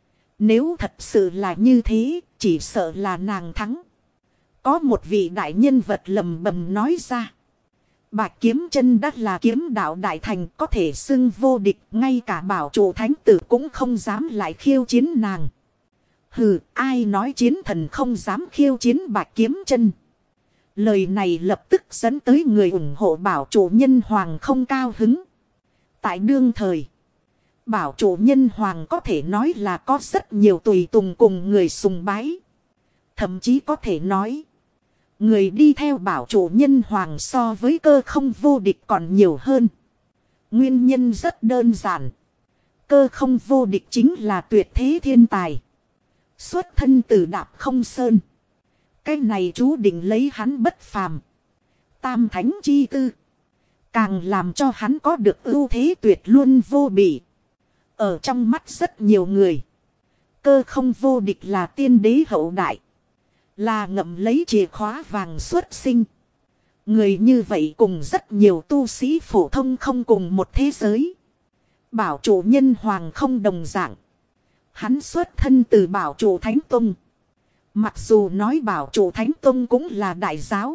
Nếu thật sự là như thế, chỉ sợ là nàng thắng. Có một vị đại nhân vật lầm bầm nói ra. Bạch Kiếm Chân đã là kiếm đạo đại thành, có thể xưng vô địch. Ngay cả bảo chủ thánh tử cũng không dám lại khiêu chiến nàng. Hừ, ai nói chiến thần không dám khiêu chiến Bạch Kiếm Chân. Lời này lập tức dẫn tới người ủng hộ bảo chủ nhân hoàng không cao hứng. Tại đương thời, bảo chủ nhân hoàng có thể nói là có rất nhiều tùy tùng cùng người sùng bái. Thậm chí có thể nói, người đi theo bảo chủ nhân hoàng so với Cơ Không vô địch còn nhiều hơn. Nguyên nhân rất đơn giản. Cơ Không vô địch chính là tuyệt thế thiên tài. Xuất thân từ Đạp Không Sơn. Cái này chú định lấy hắn bất phàm. Tam thánh chi tư. Càng làm cho hắn có được ưu thế tuyệt luôn vô bỉ. Ở trong mắt rất nhiều người, Cơ Không vô địch là tiên đế hậu đại. Là ngậm lấy chìa khóa vàng xuất sinh. Người như vậy cùng rất nhiều tu sĩ phổ thông không cùng một thế giới. Bảo chủ nhân hoàng không đồng dạng. Hắn xuất thân từ bảo chủ Thánh Tông. Mặc dù nói bảo chủ Thánh Tông cũng là đại giáo.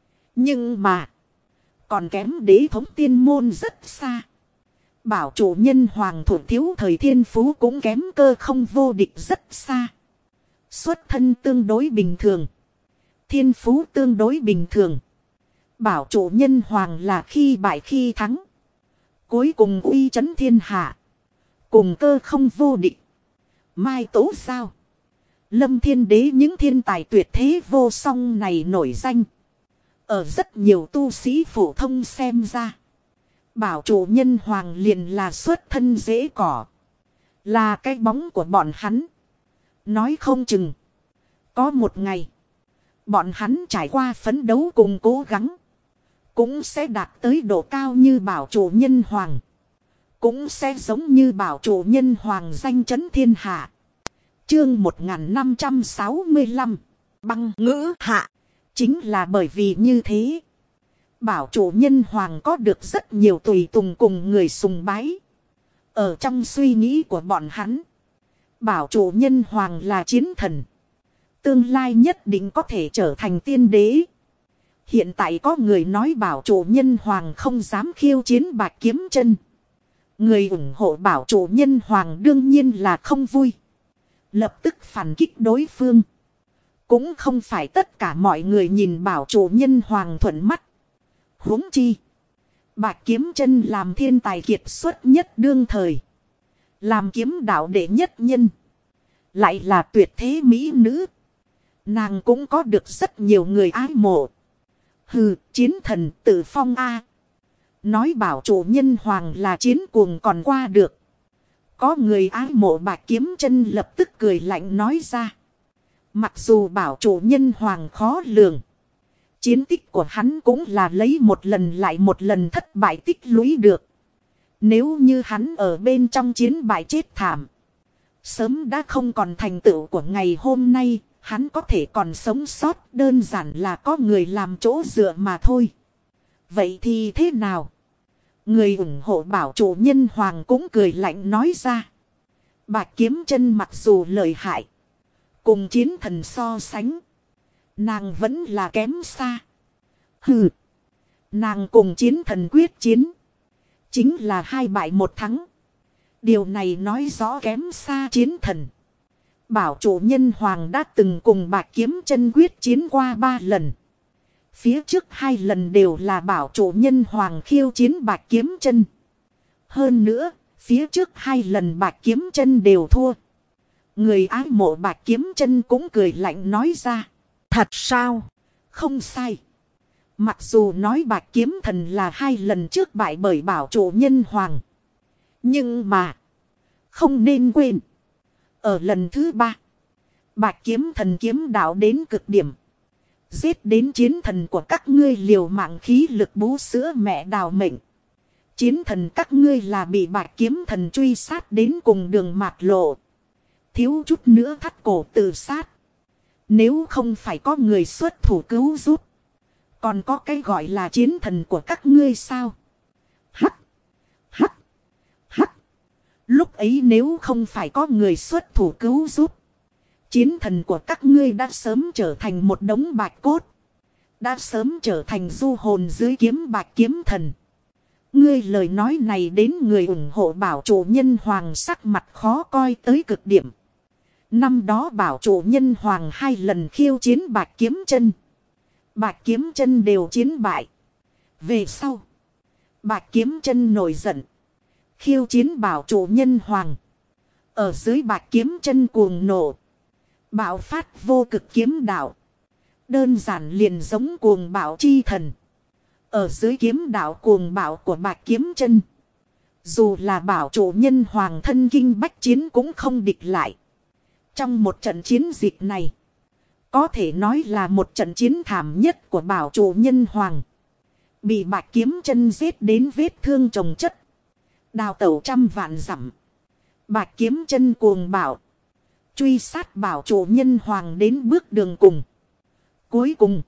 Nhưng mà, còn kém đế thống tiên môn rất xa. Bảo chủ nhân hoàng thủ thiếu thời thiên phú cũng kém Cơ Không vô địch rất xa. Xuất thân tương đối bình thường. Thiên phú tương đối bình thường. Bảo chủ nhân hoàng là khi bại khi thắng. Cuối cùng uy chấn thiên hạ. Cùng Cơ Không vô địch. Mai Tố Sao. Lâm Thiên Đế những thiên tài tuyệt thế vô song này nổi danh. Ở rất nhiều tu sĩ phổ thông xem ra, bảo chủ nhân hoàng liền là xuất thân dễ cỏ. Là cái bóng của bọn hắn. Nói không chừng, có một ngày, bọn hắn trải qua phấn đấu cùng cố gắng, cũng sẽ đạt tới độ cao như bảo chủ nhân hoàng. Cũng sẽ giống như bảo chủ nhân hoàng danh chấn thiên hạ. Chương 1565, băng ngữ hạ. Chính là bởi vì như thế, bảo chủ nhân hoàng có được rất nhiều tùy tùng cùng người sùng bái. Ở trong suy nghĩ của bọn hắn, bảo chủ nhân hoàng là chiến thần. Tương lai nhất định có thể trở thành tiên đế. Hiện tại có người nói bảo chủ nhân hoàng không dám khiêu chiến Bạch Kiếm Chân. Người ủng hộ bảo chủ nhân hoàng đương nhiên là không vui. Lập tức phản kích đối phương. Cũng không phải tất cả mọi người nhìn bảo chủ nhân hoàng thuận mắt. Huống chi, Bạch Kiếm Chân làm thiên tài kiệt xuất nhất đương thời. Làm kiếm đạo đệ nhất nhân. Lại là tuyệt thế mỹ nữ. Nàng cũng có được rất nhiều người ái mộ. Hừ, chiến thần tự phong a. Nói bảo chủ nhân hoàng là chiến cuồng còn qua được. Có người ái mộ Bạch Kiếm Chân lập tức cười lạnh nói ra. Mặc dù bảo chủ nhân hoàng khó lường, chiến tích của hắn cũng là lấy một lần lại một lần thất bại tích lũy được. Nếu như hắn ở bên trong chiến bại chết thảm, sớm đã không còn thành tựu của ngày hôm nay. Hắn có thể còn sống sót đơn giản là có người làm chỗ dựa mà thôi. Vậy thì thế nào? Người ủng hộ bảo chủ nhân hoàng cũng cười lạnh nói ra. Bạch Kiếm Chân mặc dù lợi hại, cùng chiến thần so sánh, nàng vẫn là kém xa. Hừ, nàng cùng chiến thần quyết chiến, chính là 2 bại 1 thắng. Điều này nói rõ kém xa chiến thần. Bảo chủ nhân hoàng đã từng cùng Bạch Kiếm Chân quyết chiến qua 3 lần. Phía trước 2 lần đều là bảo chủ nhân hoàng khiêu chiến Bạch Kiếm Chân. Hơn nữa, phía trước 2 lần Bạch Kiếm Chân đều thua. Người ái mộ Bạch Kiếm Chân cũng cười lạnh nói ra. Thật sao? Không sai. Mặc dù nói Bạch Kiếm Thần là 2 lần trước bại bởi bảo chủ nhân hoàng. Nhưng mà, không nên quên, ở lần thứ 3, Bạch kiếm thần kiếm đạo đến cực điểm. Giết đến chiến thần của các ngươi liều mạng khí lực bú sữa mẹ đào mệnh. Chiến thần các ngươi là bị bạch kiếm thần truy sát đến cùng đường mạt lộ. Thiếu chút nữa thắt cổ tự sát. Nếu không phải có người xuất thủ cứu giúp. Còn có cái gọi là chiến thần của các ngươi sao? Hắc. Hắc. Hắc. Lúc ấy nếu không phải có người xuất thủ cứu giúp. Chiến thần của các ngươi đã sớm trở thành một đống bạch cốt. Đã sớm trở thành du hồn dưới kiếm bạch kiếm thần. Ngươi lời nói này đến người ủng hộ bảo chủ nhân hoàng sắc mặt khó coi tới cực điểm. Năm đó bảo chủ nhân hoàng 2 lần khiêu chiến bạch kiếm chân. Bạch kiếm chân đều chiến bại. Về sau, bạch kiếm chân nổi giận. Khiêu chiến bảo chủ nhân hoàng. Ở dưới bạch kiếm chân cuồng nộ. Bạo phát vô cực kiếm đạo. Đơn giản liền giống cuồng bạo chi thần. Ở dưới kiếm đạo cuồng bạo của bạch kiếm chân. Dù là bảo chủ nhân hoàng thân kinh bách chiến cũng không địch lại. Trong một trận chiến dịch này. Có thể nói là một trận chiến thảm nhất của bảo chủ nhân hoàng. Bị bạch kiếm chân giết đến vết thương chồng chất. Đào tẩu trăm vạn dặm. Bạch kiếm chân cuồng bạo. Truy sát bảo chủ nhân hoàng đến bước đường cùng. Cuối cùng.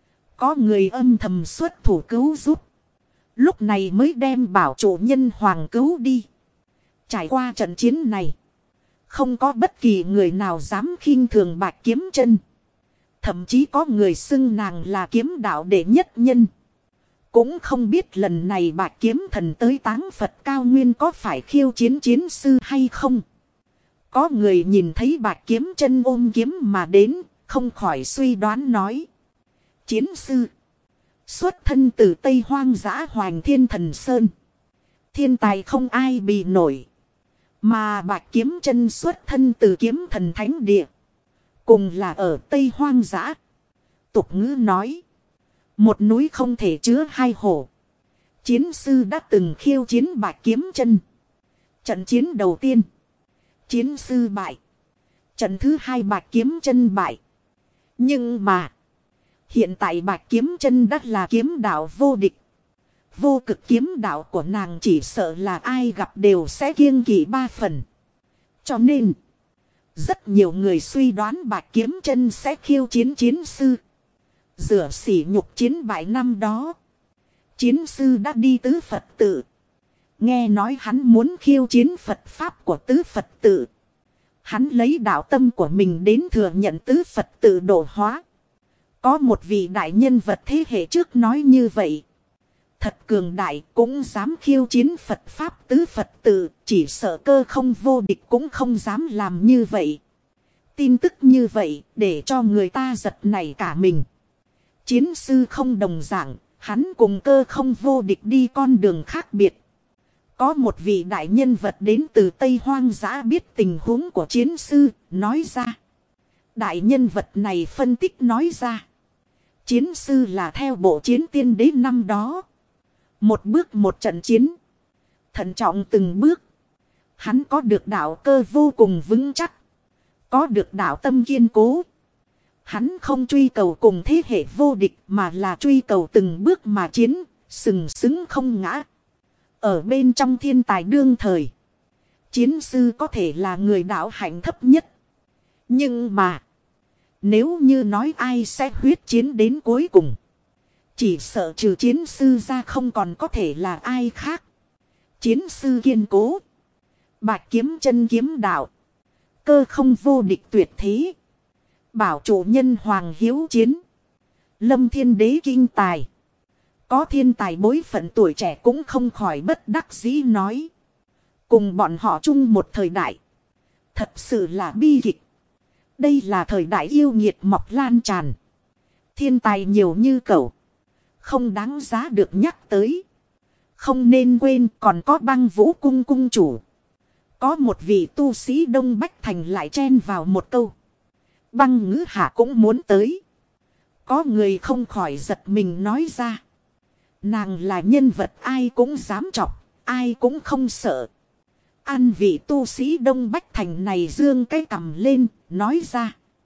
Có người âm thầm xuất thủ cứu giúp. Lúc này mới đem bảo chủ nhân hoàng cứu đi. Trải qua trận chiến này. Không có bất kỳ người nào dám khinh thường bạch kiếm chân. Thậm chí có người xưng nàng là kiếm đạo đệ nhất nhân. Cũng không biết lần này bạch kiếm thần tới Táng Phật cao nguyên có phải khiêu chiến chiến sư hay không. Có người nhìn thấy bạch kiếm chân ôm kiếm mà đến, không khỏi suy đoán nói. Chiến sư. Xuất thân từ Tây Hoang dã Hoành Thiên Thần Sơn. Thiên tài không ai bì nổi. Mà bạch kiếm chân xuất thân từ kiếm thần thánh địa. Cùng là ở Tây Hoang dã. Tục ngữ nói. Một núi không thể chứa 2 hổ. Chiến sư đã từng khiêu chiến bạch kiếm chân. Trận chiến đầu tiên. Chiến sư bại. Trận thứ 2 bạch kiếm chân bại. Nhưng mà. Hiện tại bạch kiếm chân đã là kiếm đạo vô địch. Vô cực kiếm đạo của nàng chỉ sợ là ai gặp đều sẽ kiêng kỵ 3 phần. Cho nên. Rất nhiều người suy đoán bạch kiếm chân sẽ khiêu chiến chiến sư. Rửa sỉ nhục chiến bại năm đó. Chiến sư đã đi tứ Phật tự. Nghe nói hắn muốn khiêu chiến Phật Pháp của tứ Phật tự. Hắn lấy đạo tâm của mình đến thừa nhận tứ Phật tự độ hóa. Có một vị đại nhân vật thế hệ trước nói như vậy. Thật cường đại cũng dám khiêu chiến Phật Pháp tứ Phật tự. Chỉ sợ cơ không vô địch cũng không dám làm như vậy. Tin tức như vậy để cho người ta giật nảy cả mình. Chiến sư không đồng dạng. Hắn cùng cơ không vô địch đi con đường khác biệt. Có một vị đại nhân vật đến từ Tây Hoang dã biết tình huống của chiến sư, nói ra. Đại nhân vật này phân tích nói ra. Chiến sư là theo bộ chiến tiên đế năm đó. Một bước một trận chiến. Thận trọng từng bước. Hắn có được đạo cơ vô cùng vững chắc. Có được đạo tâm kiên cố. Hắn không truy cầu cùng thế hệ vô địch mà là truy cầu từng bước mà chiến, sừng sững không ngã. Ở bên trong thiên tài đương thời, chiến sư có thể là người đạo hạnh thấp nhất. Nhưng mà, nếu như nói ai sẽ huyết chiến đến cuối cùng, chỉ sợ trừ chiến sư ra không còn có thể là ai khác. Chiến sư kiên cố, bạch kiếm chân kiếm đạo, cơ không vô địch tuyệt thế. Bảo chủ nhân hoàng hiếu chiến. Lâm thiên đế kinh tài. Có thiên tài bối phận tuổi trẻ cũng không khỏi bất đắc dĩ nói. Cùng bọn họ chung một thời đại. Thật sự là bi kịch. Đây là thời đại yêu nghiệt mọc lan tràn. Thiên tài nhiều như cẩu. Không đáng giá được nhắc tới. Không nên quên còn có Băng Vũ cung cung chủ. Có một vị tu sĩ Đông Bách Thành lại chen vào một câu. Băng Ngữ Hạ cũng muốn tới. Có người không khỏi giật mình nói ra. Nàng là nhân vật ai cũng dám chọc, ai cũng không sợ. An vị tu sĩ Đông Bách Thành này dương cái cằm lên, nói ra.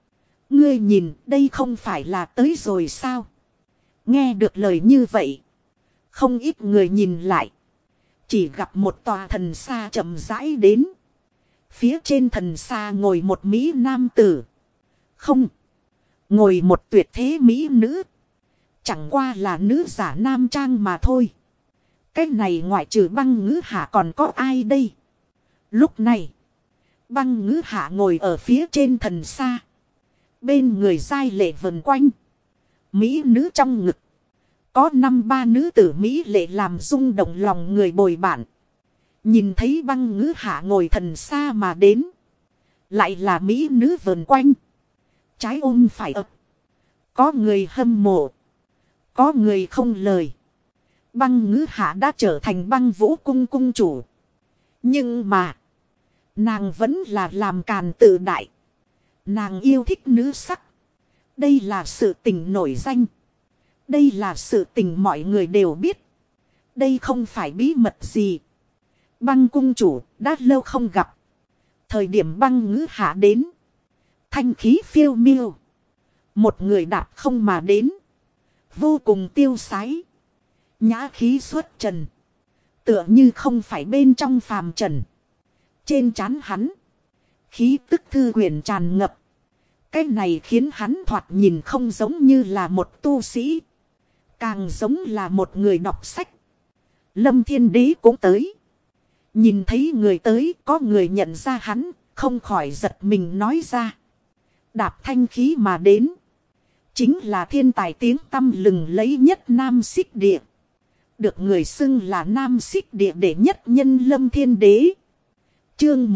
Ngươi nhìn đây không phải là tới rồi sao? Nghe được lời như vậy. Không ít người nhìn lại. Chỉ gặp một tòa thần xa chậm rãi đến. Phía trên thần xa ngồi một mỹ nam tử. Không. Ngồi một tuyệt thế mỹ nữ. Chẳng qua là nữ giả nam trang mà thôi. Cái này ngoại trừ Băng Ngữ Hạ còn có ai đây? Lúc này. Băng Ngữ Hạ ngồi ở phía trên thần xa. Bên người giai lệ vần quanh. Mỹ nữ trong ngực. Có 5-3 nữ tử Mỹ lệ làm rung động lòng người bồi bạn. Nhìn thấy Băng Ngữ Hạ ngồi thần xa mà đến. Lại là Mỹ nữ vần quanh. Trái ôm phải ập. Có người hâm mộ. Có người không lời. Băng Ngữ Hạ đã trở thành Băng Vũ cung cung chủ. Nhưng mà. Nàng vẫn là làm càn tự đại. Nàng yêu thích nữ sắc. Đây là sự tình nổi danh. Đây là sự tình mọi người đều biết. Đây không phải bí mật gì. Băng cung chủ đã lâu không gặp. Thời điểm Băng Ngữ Hạ đến. Thanh khí phiêu miêu. Một người đạp không mà đến. Vô cùng tiêu sái. Nhã khí xuất trần. Tựa như không phải bên trong phàm trần. Trên trán hắn. Khí tức thư quyển tràn ngập. Cái này khiến hắn thoạt nhìn không giống như là một tu sĩ. Càng giống là một người đọc sách. Lâm Thiên Đế cũng tới. Nhìn thấy người tới, có người nhận ra hắn, không khỏi giật mình nói ra. Đạp thanh khí mà đến. Chính là thiên tài tiếng tăm lừng lấy nhất Nam Xích Địa. Được người xưng là Nam Xích Địa đệ nhất nhân Lâm Thiên Đế. Chương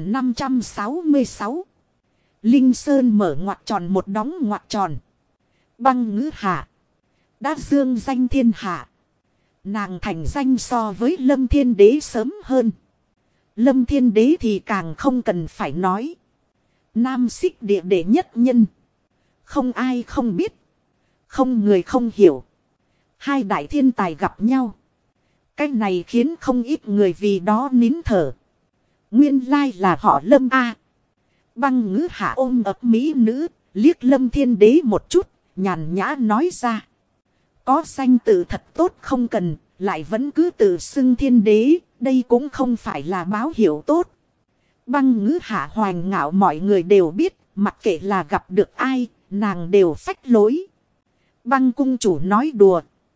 1566. Linh Sơn mở ngoặc tròn một đóng ngoặc tròn. Băng Ngữ Hạ đã dương danh thiên hạ. Nàng thành danh so với Lâm Thiên Đế sớm hơn. Lâm Thiên Đế thì càng không cần phải nói. Nam Xích Địa đệ nhất nhân. Không ai không biết. Không người không hiểu. Hai đại thiên tài gặp nhau. Cái này khiến không ít người vì đó nín thở. Nguyên lai là họ Lâm a. Băng Ngữ Hạ ôm ấp mỹ nữ. Liếc Lâm Thiên Đế một chút. Nhàn nhã nói ra. Có danh tự thật tốt không cần. Lại vẫn cứ tự xưng Thiên Đế. Đây cũng không phải là báo hiệu tốt. Băng Ngữ Hạ hoành ngạo mọi người đều biết. Mặc kệ là gặp được ai. Nàng đều phách lối. Băng cung chủ nói đùa.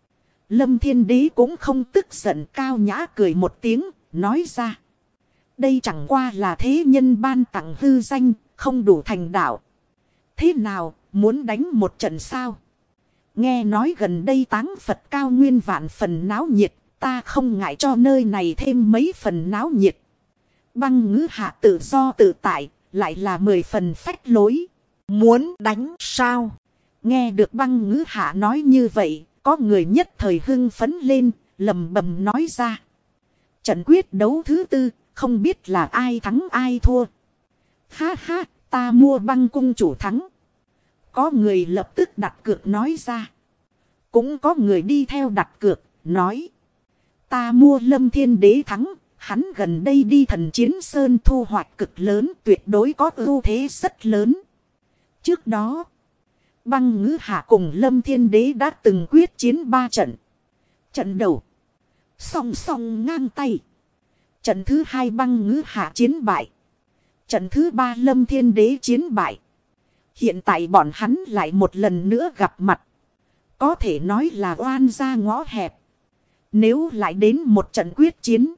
Lâm Thiên Đế cũng không tức giận, cao nhã cười một tiếng. Nói ra. Đây chẳng qua là thế nhân ban tặng hư danh. Không đủ thành đạo. Thế nào muốn đánh một trận sao? Nghe nói gần đây táng Phật cao nguyên vạn phần náo nhiệt. Ta không ngại cho nơi này thêm mấy phần náo nhiệt. Băng Ngữ Hạ tự do tự tại. Lại là 10 phần phách lối. Muốn đánh sao? Nghe được Băng Ngữ Hạ nói như vậy. Có người nhất thời hưng phấn lên. Lầm bầm nói ra. Trận quyết đấu thứ 4. Không biết là ai thắng ai thua. Ha ha. Ta mua Băng cung chủ thắng. Có người lập tức đặt cược nói ra. Cũng có người đi theo đặt cược. Nói. Ta mua Lâm Thiên Đế thắng. Hắn gần đây đi Thần Chiến Sơn thu hoạch cực lớn. Tuyệt đối có ưu thế rất lớn. Trước đó. Băng Ngữ Hạ cùng Lâm Thiên Đế đã từng quyết chiến 3 trận. Trận đầu. Song song ngang tay. Trận thứ 2 Băng Ngữ Hạ chiến bại. Trận thứ 3 Lâm Thiên Đế chiến bại. Hiện tại bọn hắn lại một lần nữa gặp mặt. Có thể nói là oan ra ngõ hẹp. Nếu lại đến một trận quyết chiến.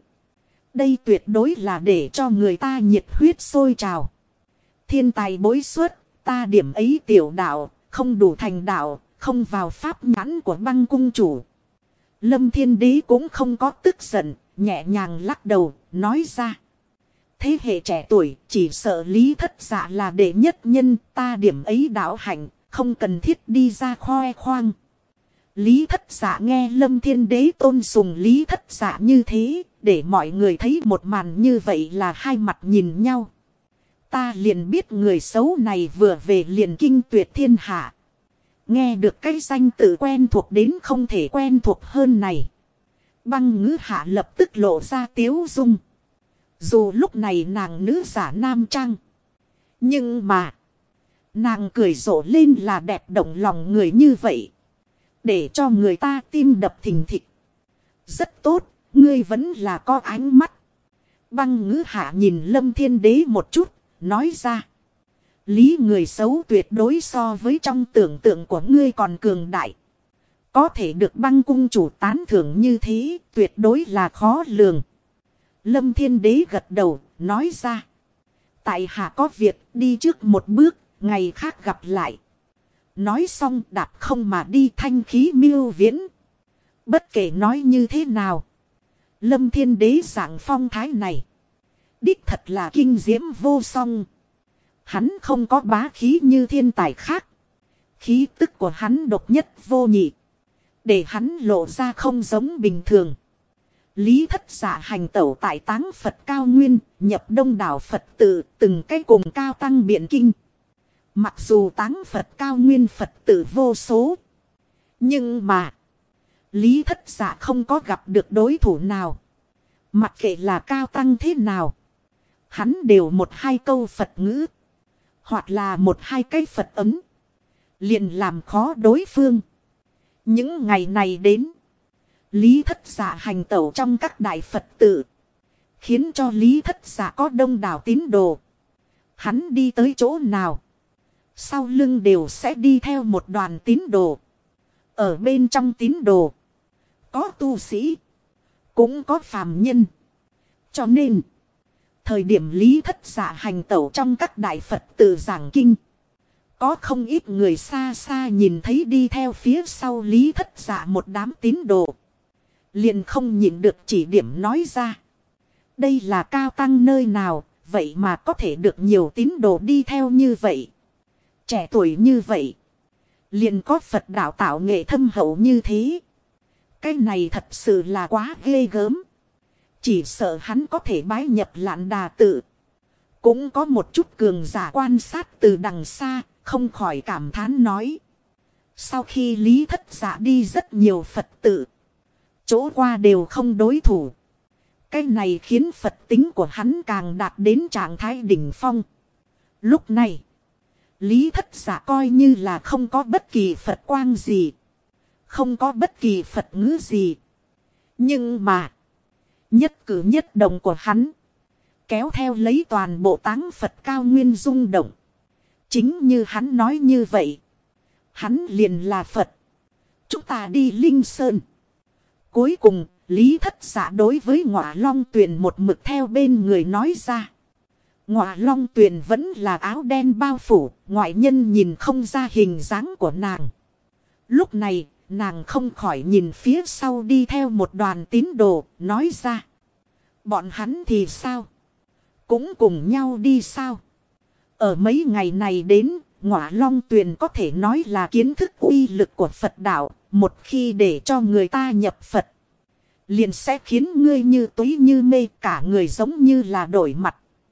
Đây tuyệt đối là để cho người ta nhiệt huyết sôi trào. Thiên tài bối xuất. Ta điểm ấy tiểu đạo. Không đủ thành đạo. Không vào pháp nhãn của Băng cung chủ. Lâm Thiên Đế cũng không có tức giận. Nhẹ nhàng lắc đầu. Nói ra. Thế hệ trẻ tuổi chỉ sợ Lý Thất Dạ là đệ nhất nhân. Ta điểm ấy đạo hạnh. Không cần thiết đi ra khoe khoang. Lý Thất Dạ nghe Lâm Thiên Đế tôn sùng Lý Thất Dạ như thế. Để mọi người thấy một màn như vậy là hai mặt nhìn nhau. Ta liền biết người xấu này vừa về liền kinh tuyệt thiên hạ. Nghe được cái danh tự quen thuộc đến không thể quen thuộc hơn này. Băng Ngữ Hạ lập tức lộ ra tiếu dung. Dù lúc này nàng nữ giả nam trang. Nhưng mà. Nàng cười rộ lên là đẹp động lòng người như vậy. Để cho người ta tim đập thình thịch. Rất tốt, ngươi vẫn là có ánh mắt. Băng Ngữ Hạ nhìn Lâm Thiên Đế một chút, nói ra. Lý người xấu tuyệt đối so với trong tưởng tượng của ngươi còn cường đại. Có thể được Băng cung chủ tán thưởng như thế, tuyệt đối là khó lường. Lâm Thiên Đế gật đầu, nói ra. Tại hạ có việc, đi trước một bước, ngày khác gặp lại. Nói xong đạp không mà đi, thanh khí miêu viễn. Bất kể nói như thế nào, Lâm Thiên Đế dạng phong thái này đích thật là kinh diễm vô song. Hắn không có bá khí như thiên tài khác. Khí tức của hắn độc nhất vô nhị, để hắn lộ ra không giống bình thường. Lý Thất Dạ hành tẩu tại Táng Phật cao nguyên, nhập đông đảo Phật tử, từng cái cùng cao tăng biện kinh. Mặc dù Táng Phật cao nguyên Phật tử vô số, nhưng mà Lý Thất Dạ không có gặp được đối thủ nào. Mặc kệ là cao tăng thế nào, hắn đều một hai câu Phật ngữ, hoặc là một hai cái Phật ấm, liền làm khó đối phương. Những ngày này đến, Lý Thất Dạ hành tẩu trong các đại Phật tử, khiến cho Lý Thất Dạ có đông đảo tín đồ. Hắn đi tới chỗ nào, sau lưng đều sẽ đi theo một đoàn tín đồ. Ở bên trong tín đồ, có tu sĩ, cũng có phàm nhân. Cho nên, thời điểm Lý Thất Dạ hành tẩu trong các đại Phật tử giảng kinh, có không ít người xa xa nhìn thấy đi theo phía sau Lý Thất Dạ một đám tín đồ. Liền không nhịn được chỉ điểm nói ra. Đây là cao tăng nơi nào, vậy mà có thể được nhiều tín đồ đi theo như vậy. Trẻ tuổi như vậy, liền có Phật đạo tạo nghệ thâm hậu như thế. Cái này thật sự là quá ghê gớm. Chỉ sợ hắn có thể bái nhập Lạn Đà tự. Cũng có một chút cường giả quan sát từ đằng xa, không khỏi cảm thán nói. Sau khi Lý Thất Dạ đi rất nhiều Phật tử, chỗ qua đều không đối thủ. Cái này khiến Phật tính của hắn càng đạt đến trạng thái đỉnh phong. Lúc này, Lý Thất Dạ coi như là không có bất kỳ Phật quang gì, không có bất kỳ Phật ngữ gì. Nhưng mà, nhất cử nhất động của hắn, kéo theo lấy toàn bộ Táng Phật cao nguyên rung động. Chính như hắn nói như vậy, hắn liền là Phật. Chúng ta đi Linh Sơn. Cuối cùng, Lý Thất Dạ đối với Ngọa Long Tuyền một mực theo bên người nói ra. Ngọa Long Tuyền vẫn là áo đen bao phủ, ngoại nhân nhìn không ra hình dáng của nàng. Lúc này, nàng không khỏi nhìn phía sau đi theo một đoàn tín đồ, nói ra. Bọn hắn thì sao? Cũng cùng nhau đi sao? Ở mấy ngày này đến, Ngọa Long Tuyền có thể nói là kiến thức uy lực của Phật đạo. Một khi để cho người ta nhập Phật, liền sẽ khiến ngươi như túy như mê, cả người giống như là đổi mặt.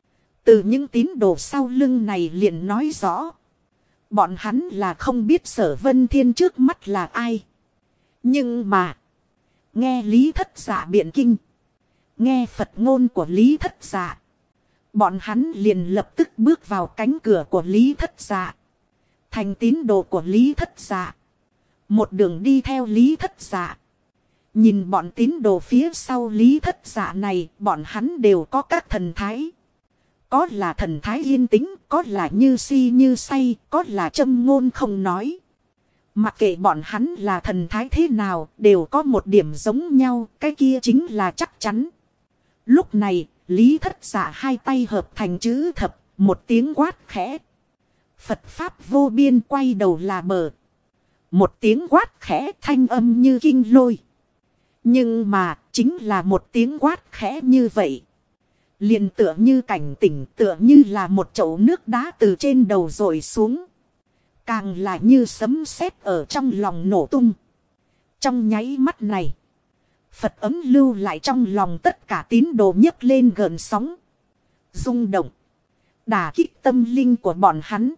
Từ những tín đồ sau lưng này liền nói rõ. Bọn hắn là không biết Sở Vân Thiên trước mắt là ai. Nhưng mà, nghe Lý Thất Dạ biện kinh, nghe Phật ngôn của Lý Thất Dạ, bọn hắn liền lập tức bước vào cánh cửa của Lý Thất Dạ, thành tín đồ của Lý Thất Dạ. Một đường đi theo Lý Thất Dạ. Nhìn bọn tín đồ phía sau Lý Thất Dạ này, bọn hắn đều có các thần thái. Có là thần thái yên tĩnh, có là như si như say, có là châm ngôn không nói. Mặc kệ bọn hắn là thần thái thế nào, đều có một điểm giống nhau, cái kia chính là chắc chắn. Lúc này, Lý Thất Dạ hai tay hợp thành chữ thập, một tiếng quát khẽ. Phật Pháp vô biên, quay đầu là bờ. Một tiếng quát khẽ thanh âm như kinh lôi. Nhưng mà, chính là một tiếng quát khẽ như vậy. Liền tựa như cảnh tỉnh, tựa như là một chậu nước đá từ trên đầu rồi xuống. Càng là như sấm sét ở trong lòng nổ tung. Trong nháy mắt này, Phật ấm lưu lại trong lòng tất cả tín đồ nhấc lên gợn sóng, rung động, đả kích tâm linh của bọn hắn.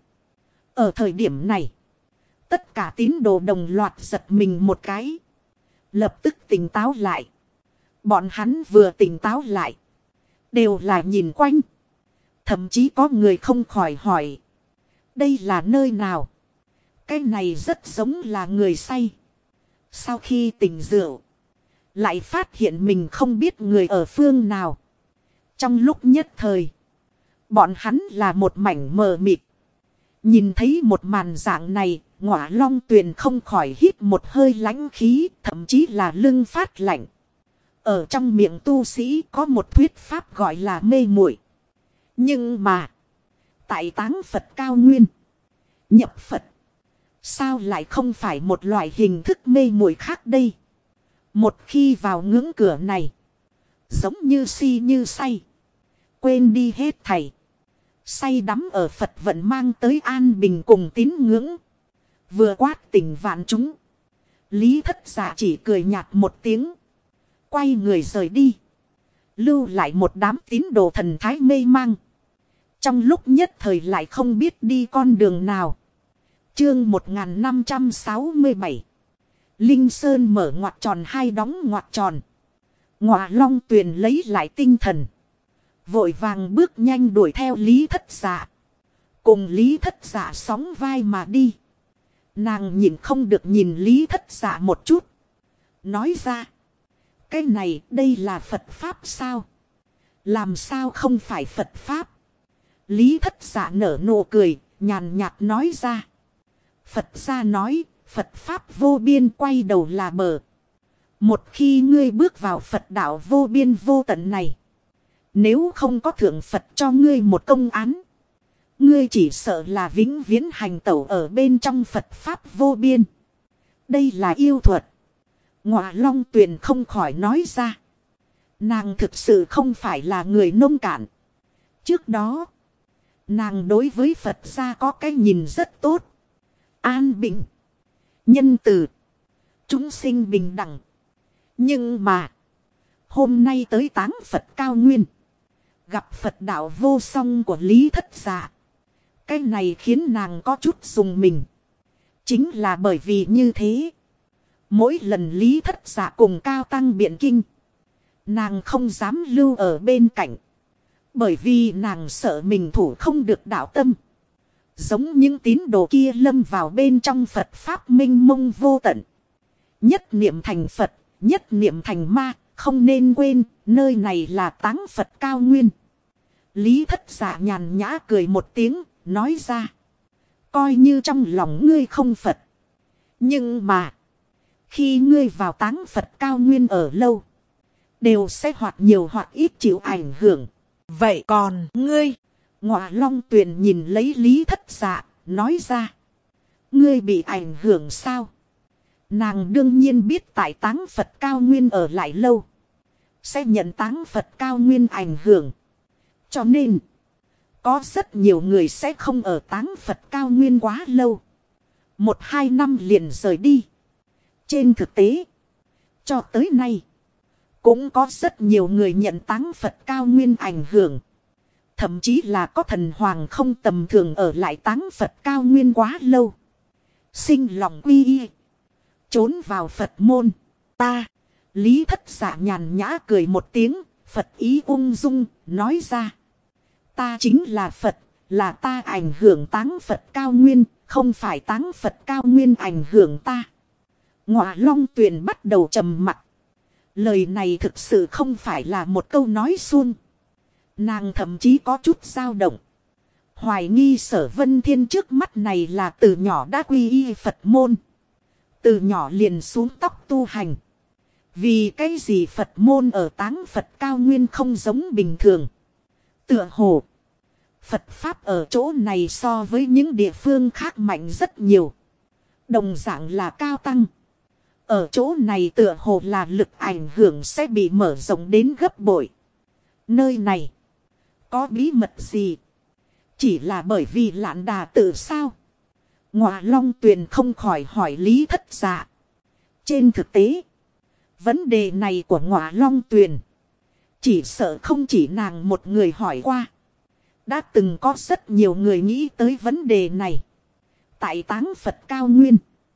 Ở thời điểm này, tất cả tín đồ đồng loạt giật mình một cái, lập tức tỉnh táo lại. Bọn hắn vừa tỉnh táo lại, đều là nhìn quanh. Thậm chí có người không khỏi hỏi. Đây là nơi nào? Cái này rất giống là người say. Sau khi tỉnh rượu, lại phát hiện mình không biết người ở phương nào. Trong lúc nhất thời, bọn hắn là một mảnh mờ mịt. Nhìn thấy một màn dạng này, Ngọa Long Tuyền không khỏi hít một hơi lãnh khí, thậm chí là lưng phát lạnh. Ở trong miệng tu sĩ có một thuyết pháp gọi là mê muội. Nhưng mà, tại Táng Phật cao nguyên, nhập Phật, sao lại không phải một loại hình thức mê muội khác đây? Một khi vào ngưỡng cửa này, giống như si như say, quên đi hết thảy. Say đắm ở Phật vận mang tới an bình cùng tín ngưỡng. Vừa quát tỉnh vạn chúng, Lý Thất Dạ chỉ cười nhạt một tiếng, quay người rời đi, lưu lại một đám tín đồ thần thái mê mang. Trong lúc nhất thời lại không biết đi con đường nào. Chương 1567, Linh Sơn mở ngoặc tròn hai đóng ngoặc tròn. Ngọa Long Tuyền lấy lại tinh thần, vội vàng bước nhanh đuổi theo Lý Thất Dạ. Cùng Lý Thất Dạ sóng vai mà đi. Nàng nhìn không được nhìn Lý Thất Dạ một chút, nói ra, cái này đây là Phật Pháp sao? Làm sao không phải Phật Pháp? Lý Thất Dạ nở nụ cười, nhàn nhạt nói ra, Phật gia nói, Phật Pháp vô biên, quay đầu là bờ. Một khi ngươi bước vào Phật đạo vô biên vô tận này, nếu không có thượng Phật cho ngươi một công án, ngươi chỉ sợ là vĩnh viễn hành tẩu ở bên trong Phật Pháp vô biên. Đây là yêu thuật. Ngọa Long Tuyền không khỏi nói ra. Nàng thực sự không phải là người nông cạn. Trước đó, nàng đối với Phật gia có cái nhìn rất tốt. An bình, nhân từ, chúng sinh bình đẳng. Nhưng mà, hôm nay tới Táng Phật cao nguyên, gặp Phật đạo vô song của Lý Thất Dạ. Cái này khiến nàng có chút dùng mình. Chính là bởi vì như thế, mỗi lần Lý Thất Dạ cùng cao tăng biện kinh, nàng không dám lưu ở bên cạnh. Bởi vì nàng sợ mình thủ không được đạo tâm. Giống những tín đồ kia lâm vào bên trong Phật Pháp minh mông vô tận. Nhất niệm thành Phật, nhất niệm thành ma, không nên quên, nơi này là Táng Phật cao nguyên. Lý Thất Dạ nhàn nhã cười một tiếng, nói ra, coi như trong lòng ngươi không Phật. Nhưng mà, khi ngươi vào Táng Phật cao nguyên ở lâu, đều sẽ hoặc nhiều hoặc ít chịu ảnh hưởng. Vậy còn ngươi? Ngọa Long Tuyền nhìn lấy Lý Thất Dạ, nói ra, ngươi bị ảnh hưởng sao? Nàng đương nhiên biết tại Táng Phật cao nguyên ở lại lâu, sẽ nhận Táng Phật cao nguyên ảnh hưởng. Cho nên, có rất nhiều người sẽ không ở Táng Phật cao nguyên quá lâu. 1-2 năm liền rời đi. Trên thực tế, cho tới nay, cũng có rất nhiều người nhận Táng Phật cao nguyên ảnh hưởng. Thậm chí là có thần hoàng không tầm thường ở lại Táng Phật cao nguyên quá lâu. Sinh lòng quy y, trốn vào Phật môn. Ta, Lý Thất Dạ nhàn nhã cười một tiếng, Phật ý ung dung, nói ra, ta chính là Phật, là ta ảnh hưởng Táng Phật cao nguyên, không phải Táng Phật cao nguyên ảnh hưởng ta. Ngọa Long Tuyền bắt đầu trầm mặc. Lời này thực sự không phải là một câu nói suông. Nàng thậm chí có chút dao động. Hoài nghi Sở Vân Thiên trước mắt này là từ nhỏ đã quy y Phật môn. Từ nhỏ liền xuống tóc tu hành. Vì cái gì Phật môn ở Táng Phật cao nguyên không giống bình thường. Tựa hồ, Phật Pháp ở chỗ này so với những địa phương khác mạnh rất nhiều. Đồng dạng là cao tăng. Ở chỗ này tựa hồ là lực ảnh hưởng sẽ bị mở rộng đến gấp bội. Nơi này, có bí mật gì? Chỉ là bởi vì Lạn Đà tự sao? Ngọa Long Tuyền không khỏi hỏi Lý Thất Dạ. Trên thực tế, vấn đề này của Ngọa Long Tuyền, chỉ sợ không chỉ nàng một người hỏi qua. Đã từng có rất nhiều người nghĩ tới vấn đề này. Tại Táng Phật cao nguyên,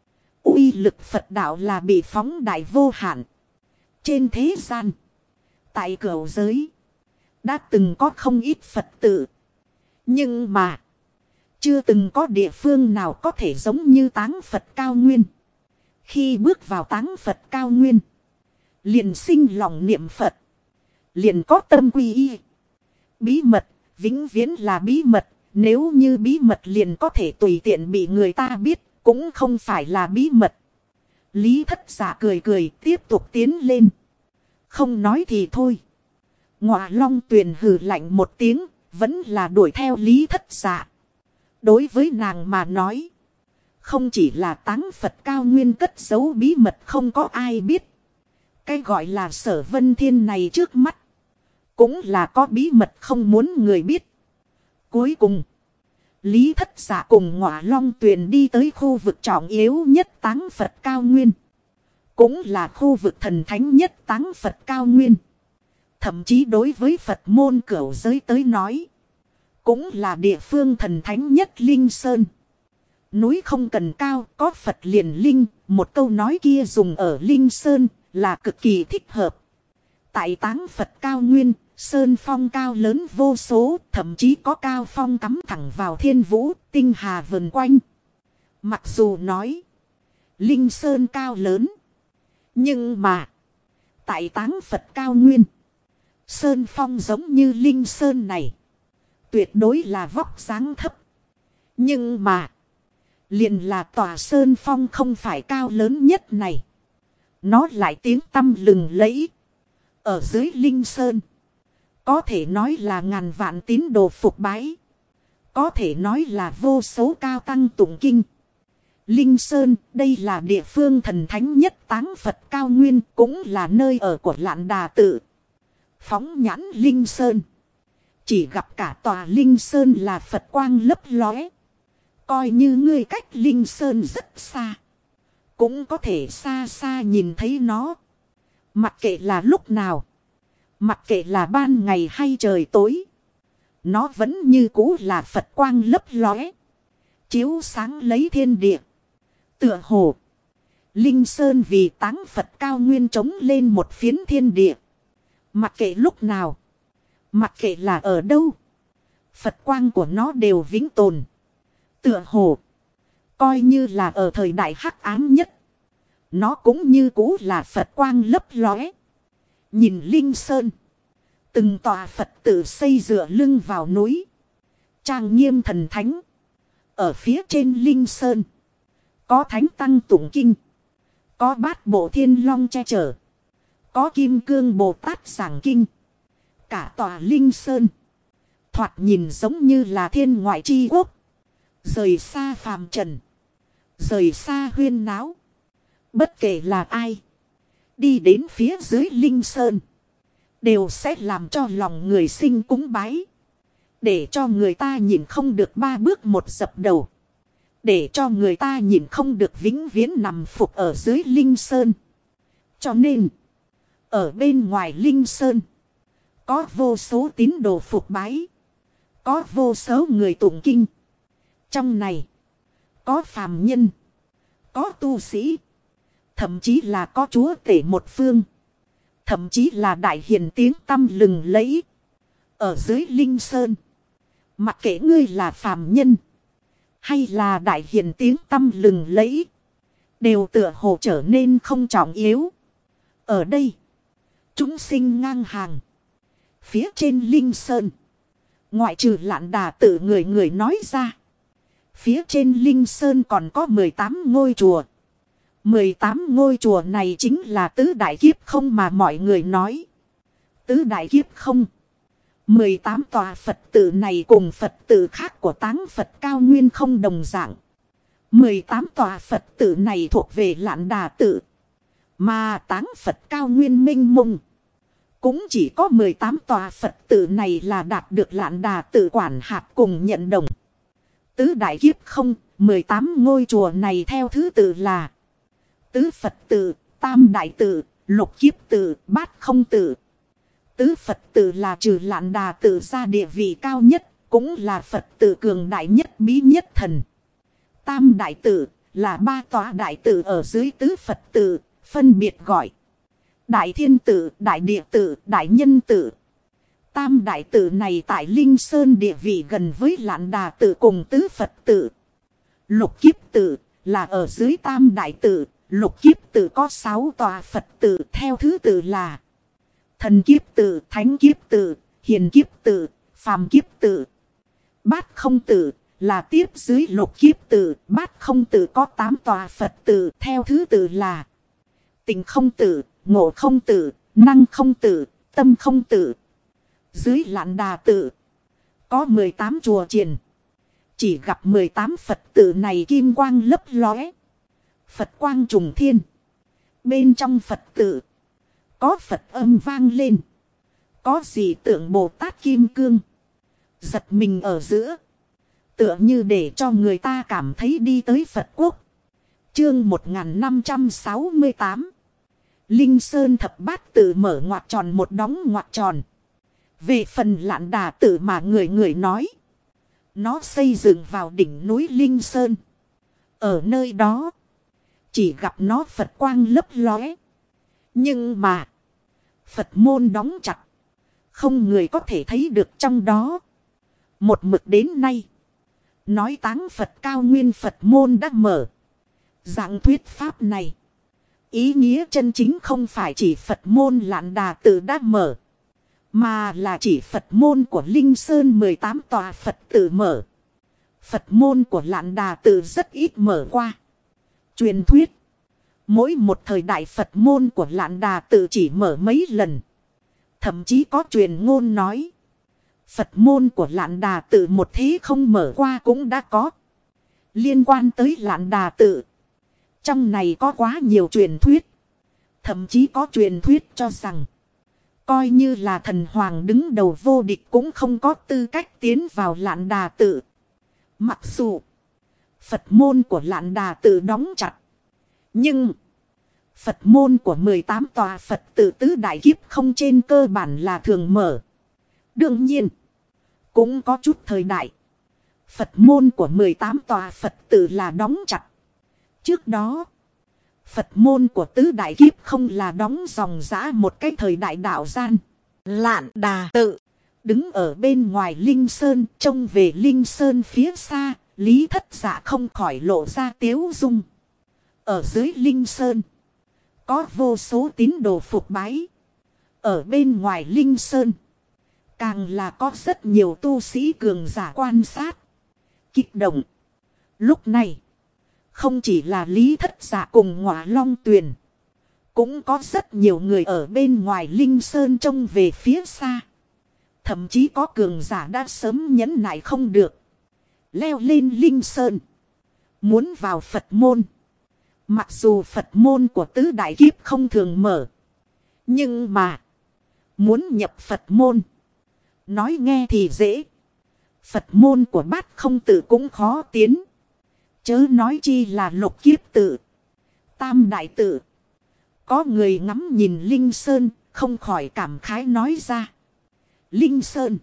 uy lực Phật đạo là bị phóng đại vô hạn. Trên thế gian, tại cửu giới, đã từng có không ít Phật tự. Nhưng mà, Chưa từng có địa phương nào có thể giống như Táng Phật cao nguyên. Khi bước vào Táng Phật cao nguyên, liền sinh lòng niệm Phật, liền có tâm quy y. Bí mật, vĩnh viễn là bí mật. Nếu như bí mật liền có thể tùy tiện bị người ta biết, cũng không phải là bí mật. Lý Thất Dạ cười cười tiếp tục tiến lên. Không nói thì thôi. Ngọa Long Tuyền hừ lạnh một tiếng, vẫn là đuổi theo Lý Thất Dạ. Đối với nàng mà nói, không chỉ là Táng Phật cao nguyên cất giấu bí mật không có ai biết. Cái gọi là Sở Vân Thiên này trước mắt, cũng là có bí mật không muốn người biết. Cuối cùng, Lý Thất Dạ cùng Ngọa Long Tuyền đi tới khu vực trọng yếu nhất Táng Phật cao nguyên. Cũng là khu vực thần thánh nhất Táng Phật cao nguyên. Thậm chí đối với Phật môn cửu giới tới nói, cũng là địa phương thần thánh nhất Linh Sơn. Núi không cần cao, có Phật liền linh. Một câu nói kia dùng ở Linh Sơn là cực kỳ thích hợp. Tại Táng Phật cao nguyên, sơn phong cao lớn vô số, thậm chí có cao phong cắm thẳng vào thiên vũ, tinh hà vần quanh. Mặc dù nói, Linh Sơn cao lớn, nhưng mà, tại Táng Phật cao nguyên, sơn phong giống như Linh Sơn này, tuyệt đối là vóc dáng thấp. Nhưng mà, liền là tòa sơn phong không phải cao lớn nhất này, nó lại tiếng tăm lừng lẫy. Ở dưới Linh Sơn, có thể nói là ngàn vạn tín đồ phục bái, có thể nói là vô số cao tăng tụng kinh. Linh Sơn, đây là địa phương thần thánh nhất Táng Phật cao nguyên, cũng là nơi ở của Lạn Đà Tự. Phóng nhãn Linh Sơn, chỉ gặp cả tòa Linh Sơn là Phật quang lấp lóe. Coi như ngươi cách Linh Sơn rất xa, cũng có thể xa xa nhìn thấy nó. Mặc kệ là lúc nào, mặc kệ là ban ngày hay trời tối, nó vẫn như cũ là Phật quang lấp lóe, chiếu sáng lấy thiên địa. Tựa hồ, Linh Sơn vì Táng Phật cao nguyên trống lên một phiến thiên địa. Mặc kệ lúc nào, mặc kệ là ở đâu, Phật quang của nó đều vĩnh tồn. Tựa hồ, coi như là ở thời đại hắc ám nhất, nó cũng như cũ là Phật quang lấp lóe. Nhìn Linh Sơn, từng tòa Phật tự xây dựa lưng vào núi, trang nghiêm thần thánh. Ở phía trên Linh Sơn, có thánh tăng tụng kinh, có bát bộ thiên long che chở, có kim cương Bồ Tát giảng kinh. Cả tòa Linh Sơn, thoạt nhìn giống như là thiên ngoại chi quốc, rời xa phàm trần, rời xa huyên náo. Bất kể là ai, đi đến phía dưới Linh Sơn, đều sẽ làm cho lòng người sinh cúng bái. Để cho người ta nhìn không được ba bước một dập đầu. Để cho người ta nhìn không được vĩnh viễn nằm phục ở dưới Linh Sơn. Cho nên, ở bên ngoài Linh Sơn, có vô số tín đồ phục bái, có vô số người tụng kinh. Trong này, có phàm nhân, có tu sĩ, thậm chí là có chúa tể một phương, thậm chí là đại hiền tiếng tăm lừng lẫy. Ở dưới Linh Sơn, mặc kệ ngươi là phàm nhân, hay là đại hiền tiếng tăm lừng lẫy, đều tựa hồ trở nên không trọng yếu. Ở đây, chúng sinh ngang hàng. Phía trên Linh Sơn, ngoại trừ Lạn Đà Tự người người nói ra, phía trên Linh Sơn còn có 18 ngôi chùa. 18 ngôi chùa này chính là tứ đại kiếp không mà mọi người nói. Tứ đại kiếp không. 18 tòa Phật tự này cùng Phật tự khác của Táng Phật cao nguyên không đồng dạng. 18 tòa Phật tự này thuộc về Lạn Đà Tự. Mà Táng Phật cao nguyên minh mông, cũng chỉ có 18 tòa Phật tự này là đạt được Lạn Đà Tự quản hạt cùng nhận đồng. Tứ đại kiếp không, 18 ngôi chùa này theo thứ tự là Tứ Phật tự, Tam Đại tự, Lục Kiếp tự, Bát Không tự. Tứ Phật tự là trừ Lạn Đà tự ra địa vị cao nhất, cũng là Phật tự cường đại nhất bí nhất thần. Tam Đại tự là ba tòa đại tự ở dưới tứ Phật tự, phân biệt gọi Đại Thiên tự, Đại Địa tự, Đại Nhân tự. Tam đại tự này tại Linh Sơn địa vị gần với Lạn Đà tự cùng tứ Phật tự. Lục kiếp tự là ở dưới tam đại tự. Lục kiếp tự có 6 tòa Phật tự theo thứ tự là thần kiếp tự, thánh kiếp tự, hiền kiếp tự, phàm kiếp tự. Bát không tự là tiếp dưới lục kiếp tự. Bát không tự có 8 tòa Phật tự theo thứ tự là tình không tự, ngộ không tự, năng không tự, tâm không tự. Dưới Lạn Đà tự có 18 chùa chiền. Chỉ gặp 18 Phật tự này kim quang lấp lóe, Phật quang trùng thiên. Bên trong Phật tự có Phật âm vang lên, có dị tượng Bồ Tát Kim Cương. Giật mình ở giữa, tựa như để cho người ta cảm thấy đi tới Phật quốc. Chương 1568 Linh Sơn thập bát tự mở ngoặc tròn một đóng ngoặc tròn. Về phần Lạn Đà tự mà người người nói, nó xây dựng vào đỉnh núi Linh Sơn. Ở nơi đó chỉ gặp nó Phật quang lấp lóe, nhưng mà Phật môn đóng chặt, không người có thể thấy được trong đó. Một mực đến nay, nói táng Phật cao nguyên Phật môn đã mở. Dạng thuyết pháp này, ý nghĩa chân chính không phải chỉ Phật môn Lạn Đà tự đã mở, mà là chỉ Phật môn của Linh Sơn 18 tòa Phật tự mở. Phật môn của Lạn Đà tự rất ít mở qua. Truyền thuyết, mỗi một thời đại Phật môn của Lạn Đà tự chỉ mở mấy lần. Thậm chí có truyền ngôn nói, Phật môn của Lạn Đà tự một thế không mở qua cũng đã có. Liên quan tới Lạn Đà tự, trong này có quá nhiều truyền thuyết. Thậm chí có truyền thuyết cho rằng, coi như là thần hoàng đứng đầu vô địch cũng không có tư cách tiến vào Lạn Đà tự. Mặc dù Phật môn của Lạn Đà tự đóng chặt, nhưng Phật môn của 18 tòa Phật tự tứ đại kiếp không trên cơ bản là thường mở. Đương nhiên, cũng có chút thời đại, Phật môn của 18 tòa Phật tự là đóng chặt. Trước đó, Phật môn của tứ đại kiếp không là đóng dòng dã một cái thời đại đạo gian. Lạn Đà tự đứng ở bên ngoài Linh Sơn, trông về Linh Sơn phía xa, Lý Thất Dạ không khỏi lộ ra tiếu dung. Ở dưới Linh Sơn có vô số tín đồ phục bái. Ở bên ngoài Linh Sơn càng là có rất nhiều tu sĩ cường giả quan sát, kích động. Lúc này, không chỉ là Lý Thất Dạ cùng Ngọa Long Tuyền, cũng có rất nhiều người ở bên ngoài Linh Sơn trông về phía xa. Thậm chí có cường giả đã sớm nhẫn nại không được, leo lên Linh Sơn, muốn vào Phật môn. Mặc dù Phật môn của tứ đại kiếp không thường mở, nhưng mà muốn nhập Phật môn, nói nghe thì dễ. Phật môn của Bát không tự cũng khó tiến, chớ nói chi là lục kiếp tự, tam đại tự. Có người ngắm nhìn Linh Sơn, không khỏi cảm khái nói ra, Linh Sơn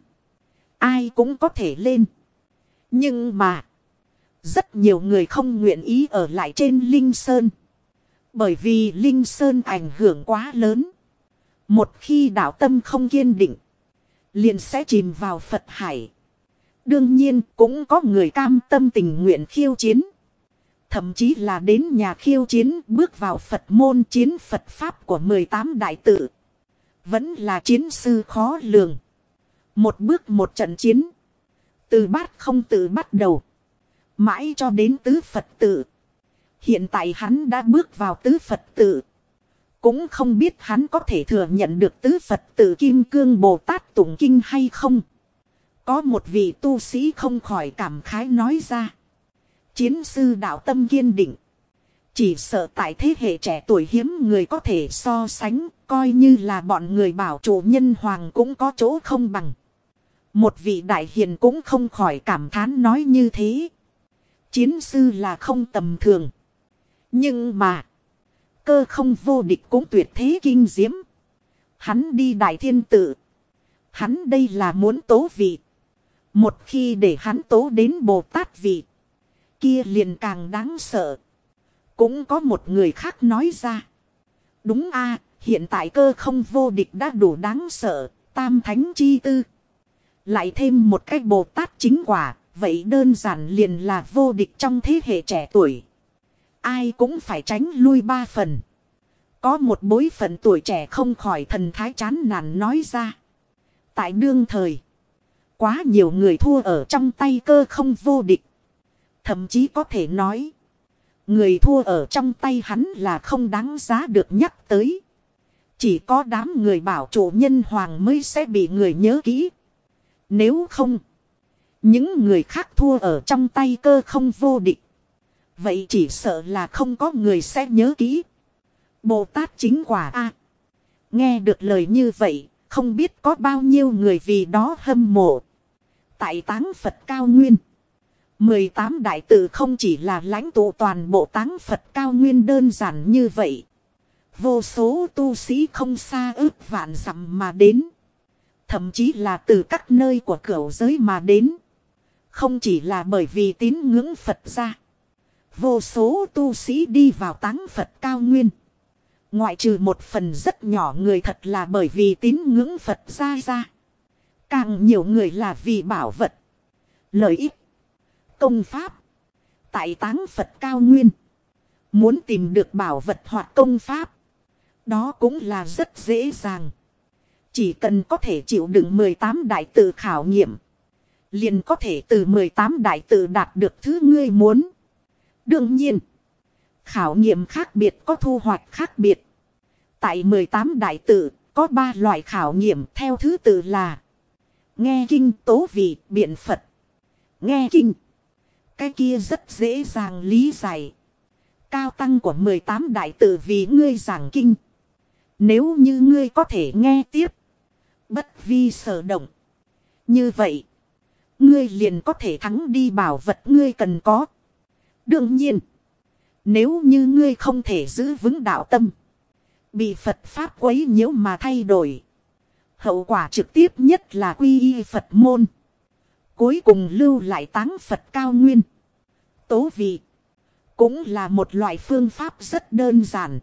ai cũng có thể lên, nhưng mà rất nhiều người không nguyện ý ở lại trên Linh Sơn, bởi vì Linh Sơn ảnh hưởng quá lớn. Một khi đạo tâm không kiên định, liền sẽ chìm vào Phật hải. Đương nhiên cũng có người cam tâm tình nguyện khiêu chiến, thậm chí là đến nhà khiêu chiến, bước vào Phật môn chiến Phật Pháp của 18 đại tự. Vẫn là chiến sư khó lường. Một bước một trận chiến, từ Bát không tự bắt đầu, mãi cho đến tứ Phật tự. Hiện tại hắn đã bước vào tứ Phật tự, cũng không biết hắn có thể thừa nhận được tứ Phật tự Kim Cương Bồ Tát tụng kinh hay không. Có một vị tu sĩ không khỏi cảm khái nói ra, chiến sư đạo tâm kiên định, chỉ sợ tại thế hệ trẻ tuổi hiếm người có thể so sánh, coi như là bọn người bảo chủ nhân hoàng cũng có chỗ không bằng. Một vị đại hiền cũng không khỏi cảm thán nói như thế. Chiến sư là không tầm thường, nhưng mà cơ không vô địch cũng tuyệt thế kinh diễm. Hắn đi Đại Thiên tự, hắn đây là muốn tố vị. Một khi để hắn tố đến Bồ Tát vị, kia liền càng đáng sợ. Cũng có một người khác nói ra, đúng a, hiện tại cơ không vô địch đã đủ đáng sợ, tam thánh chi tư. Lại thêm một cái Bồ Tát chính quả, vậy đơn giản liền là vô địch trong thế hệ trẻ tuổi. Ai cũng phải tránh lui 3 phần. Có một bối phận tuổi trẻ không khỏi thần thái chán nản nói ra. Tại đương thời, quá nhiều người thua ở trong tay cơ không vô địch. Thậm chí có thể nói, người thua ở trong tay hắn là không đáng giá được nhắc tới. Chỉ có đám người bảo chủ nhân hoàng mới sẽ bị người nhớ kỹ. Nếu không, những người khác thua ở trong tay cơ không vô địch, vậy chỉ sợ là không có người sẽ nhớ kỹ. Bồ Tát chính quả a. Nghe được lời như vậy, không biết có bao nhiêu người vì đó hâm mộ. Tại Táng Phật Cao Nguyên, 18 đại tự không chỉ là lãnh tụ toàn bộ Táng Phật Cao Nguyên đơn giản như vậy. Vô số tu sĩ không xa ước vạn dặm mà đến. Thậm chí là từ các nơi của cửu giới mà đến. Không chỉ là bởi vì tín ngưỡng Phật ra. Vô số tu sĩ đi vào Táng Phật Cao Nguyên. Ngoại trừ một phần rất nhỏ người thật là bởi vì tín ngưỡng Phật ra. Càng nhiều người là vì bảo vật, lợi ích, công pháp. Tại Táng Phật Cao Nguyên, muốn tìm được bảo vật hoặc công pháp, đó cũng là rất dễ dàng. Chỉ cần có thể chịu đựng 18 đại tự khảo nghiệm, liền có thể từ 18 đại tự đạt được thứ ngươi muốn. Đương nhiên, khảo nghiệm khác biệt có thu hoạch khác biệt. Tại 18 đại tự, có 3 loại khảo nghiệm theo thứ tự là nghe kinh, tố vị, biện Phật. Nghe kinh, cái kia rất dễ dàng lý giải. Cao tăng của 18 đại tự vì ngươi giảng kinh. Nếu như ngươi có thể nghe tiếp, bất vi sở động, như vậy, ngươi liền có thể thắng đi bảo vật ngươi cần có. Đương nhiên, nếu như ngươi không thể giữ vững đạo tâm, bị Phật Pháp quấy nhiễu mà thay đổi, hậu quả trực tiếp nhất là quy y Phật môn. Cuối cùng lưu lại Táng Phật Cao Nguyên. Tố vị cũng là một loại phương pháp rất đơn giản.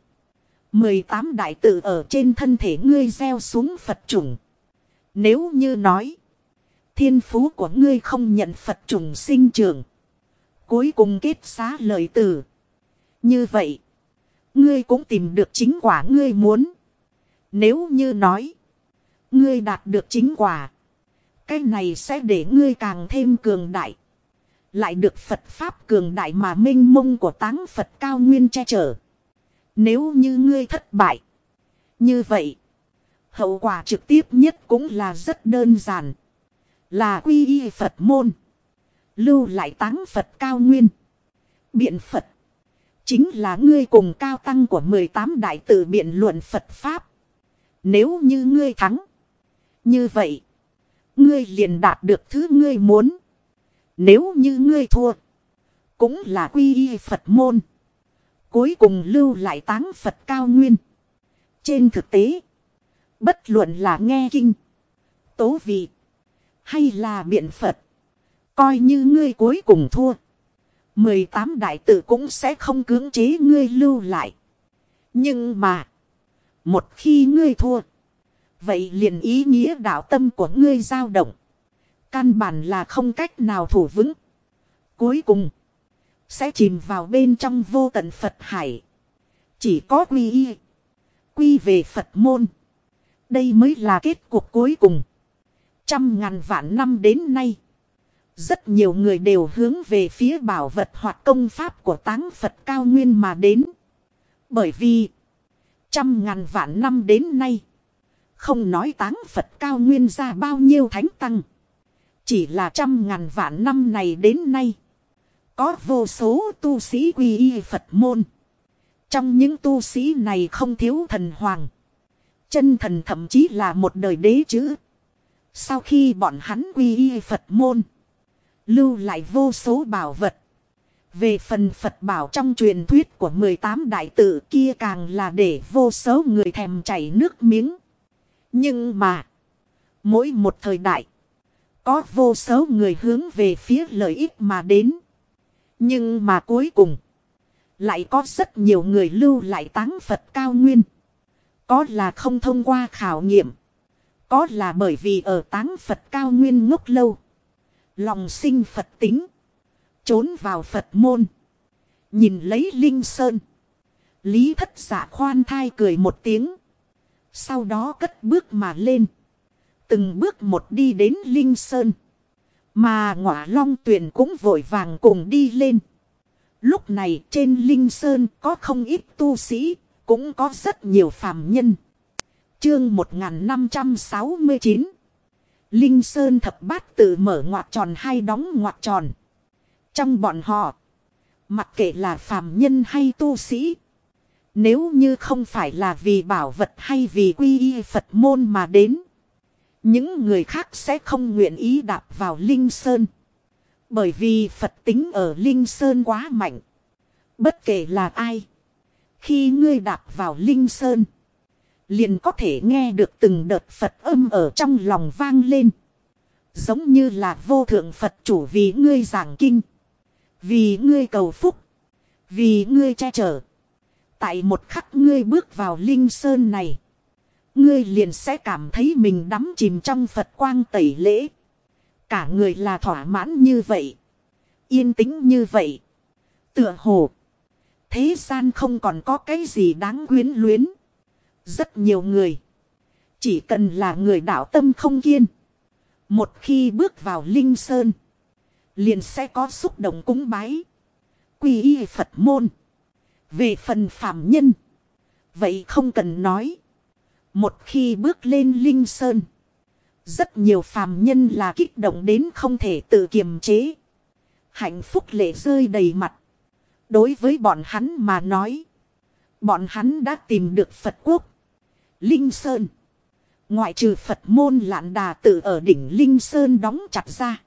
18 đại tự ở trên thân thể ngươi gieo xuống Phật chủng. Nếu như nói, thiên phú của ngươi không nhận Phật chủng sinh trưởng, cuối cùng kết xá lợi tử, như vậy, ngươi cũng tìm được chính quả ngươi muốn. Nếu như nói, ngươi đạt được chính quả, cái này sẽ để ngươi càng thêm cường đại. Lại được Phật Pháp cường đại mà mênh mông của Táng Phật Cao Nguyên che chở. Nếu như ngươi thất bại, như vậy, hậu quả trực tiếp nhất cũng là rất đơn giản. Là quy y Phật môn, lưu lại Táng Phật Cao Nguyên. Biện Phật chính là ngươi cùng cao tăng của 18 đại tự biện luận Phật Pháp. Nếu như ngươi thắng, như vậy, ngươi liền đạt được thứ ngươi muốn. Nếu như ngươi thua, cũng là quy y Phật môn, cuối cùng lưu lại Táng Phật Cao Nguyên. Trên thực tế, bất luận là nghe kinh, tố vị, hay là biện Phật, coi như ngươi cuối cùng thua, 18 đại tự cũng sẽ không cưỡng chế ngươi lưu lại. Nhưng mà, một khi ngươi thua, vậy liền ý nghĩa đạo tâm của ngươi dao động, căn bản là không cách nào thủ vững. Cuối cùng, sẽ chìm vào bên trong vô tận Phật hải. Chỉ có quy y, quy về Phật môn, đây mới là kết cuộc cuối cùng. Trăm ngàn vạn năm đến nay, rất nhiều người đều hướng về phía bảo vật hoặc công pháp của Táng Phật Cao Nguyên mà đến. Bởi vì, trăm ngàn vạn năm đến nay, không nói Táng Phật Cao Nguyên ra bao nhiêu thánh tăng, chỉ là trăm ngàn vạn năm này đến nay, có vô số tu sĩ quy y Phật môn. Trong những tu sĩ này không thiếu thần hoàng, chân thần, thậm chí là một đời đế chữ. Sau khi bọn hắn quy y Phật môn, lưu lại vô số bảo vật. Về phần Phật bảo trong truyền thuyết của 18 đại tự kia càng là để vô số người thèm chảy nước miếng. Nhưng mà, mỗi một thời đại, có vô số người hướng về phía lợi ích mà đến. Nhưng mà cuối cùng, lại có rất nhiều người lưu lại Táng Phật Cao Nguyên. Có là không thông qua khảo nghiệm, Có là bởi vì ở táng Phật cao nguyên ngốc lâu. Lòng sinh Phật tính. Trốn vào Phật môn. Nhìn lấy Linh Sơn. Lý Thất Dạ khoan thai cười một tiếng. Sau đó cất bước mà lên. Từng bước một đi đến Linh Sơn. Mà Ngọa Long Tuyền cũng vội vàng cùng đi lên. Lúc này trên Linh Sơn có không ít tu sĩ. Cũng có rất nhiều phàm nhân. Chương 1569. Linh Sơn thập bát tự mở ngoặc tròn hay đóng ngoặc tròn. Trong bọn họ, mặc kệ là phàm nhân hay tu sĩ, nếu như không phải là vì bảo vật hay vì quy y Phật môn mà đến, những người khác sẽ không nguyện ý đạp vào Linh Sơn. Bởi vì Phật tính ở Linh Sơn quá mạnh. Bất kể là ai, khi ngươi đạp vào Linh Sơn, liền có thể nghe được từng đợt Phật âm ở trong lòng vang lên. Giống như là vô thượng Phật chủ vì ngươi giảng kinh, vì ngươi cầu phúc, vì ngươi che chở. Tại một khắc ngươi bước vào Linh Sơn này, ngươi liền sẽ cảm thấy mình đắm chìm trong Phật quang tẩy lễ. Cả người là thỏa mãn như vậy, yên tĩnh như vậy. Tựa hồ thế gian không còn có cái gì đáng quyến luyến. Rất nhiều người, chỉ cần là người đạo tâm không kiên, một khi bước vào Linh Sơn, liền sẽ có xúc động cúng bái, quy y Phật môn. Về phần phàm nhân, vậy không cần nói. Một khi bước lên Linh Sơn, rất nhiều phàm nhân là kích động đến không thể tự kiềm chế. Hạnh phúc lệ rơi đầy mặt. Đối với bọn hắn mà nói, bọn hắn đã tìm được Phật quốc. Linh Sơn, ngoại trừ Phật môn Lạn Đà tự ở đỉnh Linh Sơn đóng chặt ra,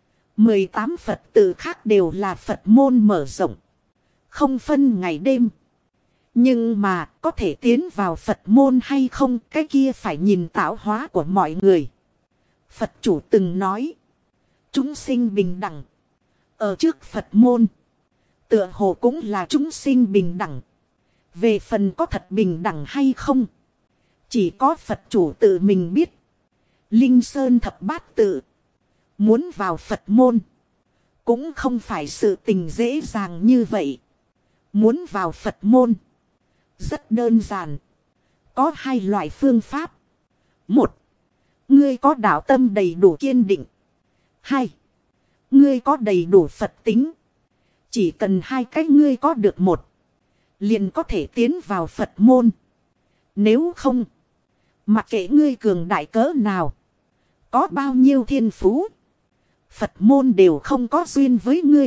18 Phật tự khác đều là Phật môn mở rộng, không phân ngày đêm. Nhưng mà có thể tiến vào Phật môn hay không, cái kia phải nhìn tạo hóa của mọi người. Phật chủ từng nói, chúng sinh bình đẳng. Ở trước Phật môn, tựa hồ cũng là chúng sinh bình đẳng. Về phần có thật bình đẳng hay không, chỉ có Phật chủ tự mình biết. Linh Sơn thập bát tự, muốn vào Phật môn, cũng không phải sự tình dễ dàng như vậy. Muốn vào Phật môn, rất đơn giản. Có hai loại phương pháp. Một, ngươi có đạo tâm đầy đủ kiên định. Hai, ngươi có đầy đủ Phật tính. Chỉ cần hai cách ngươi có được một, liền có thể tiến vào Phật môn. Nếu không, mặc kệ ngươi cường đại cỡ nào, có bao nhiêu thiên phú, Phật môn đều không có duyên với ngươi.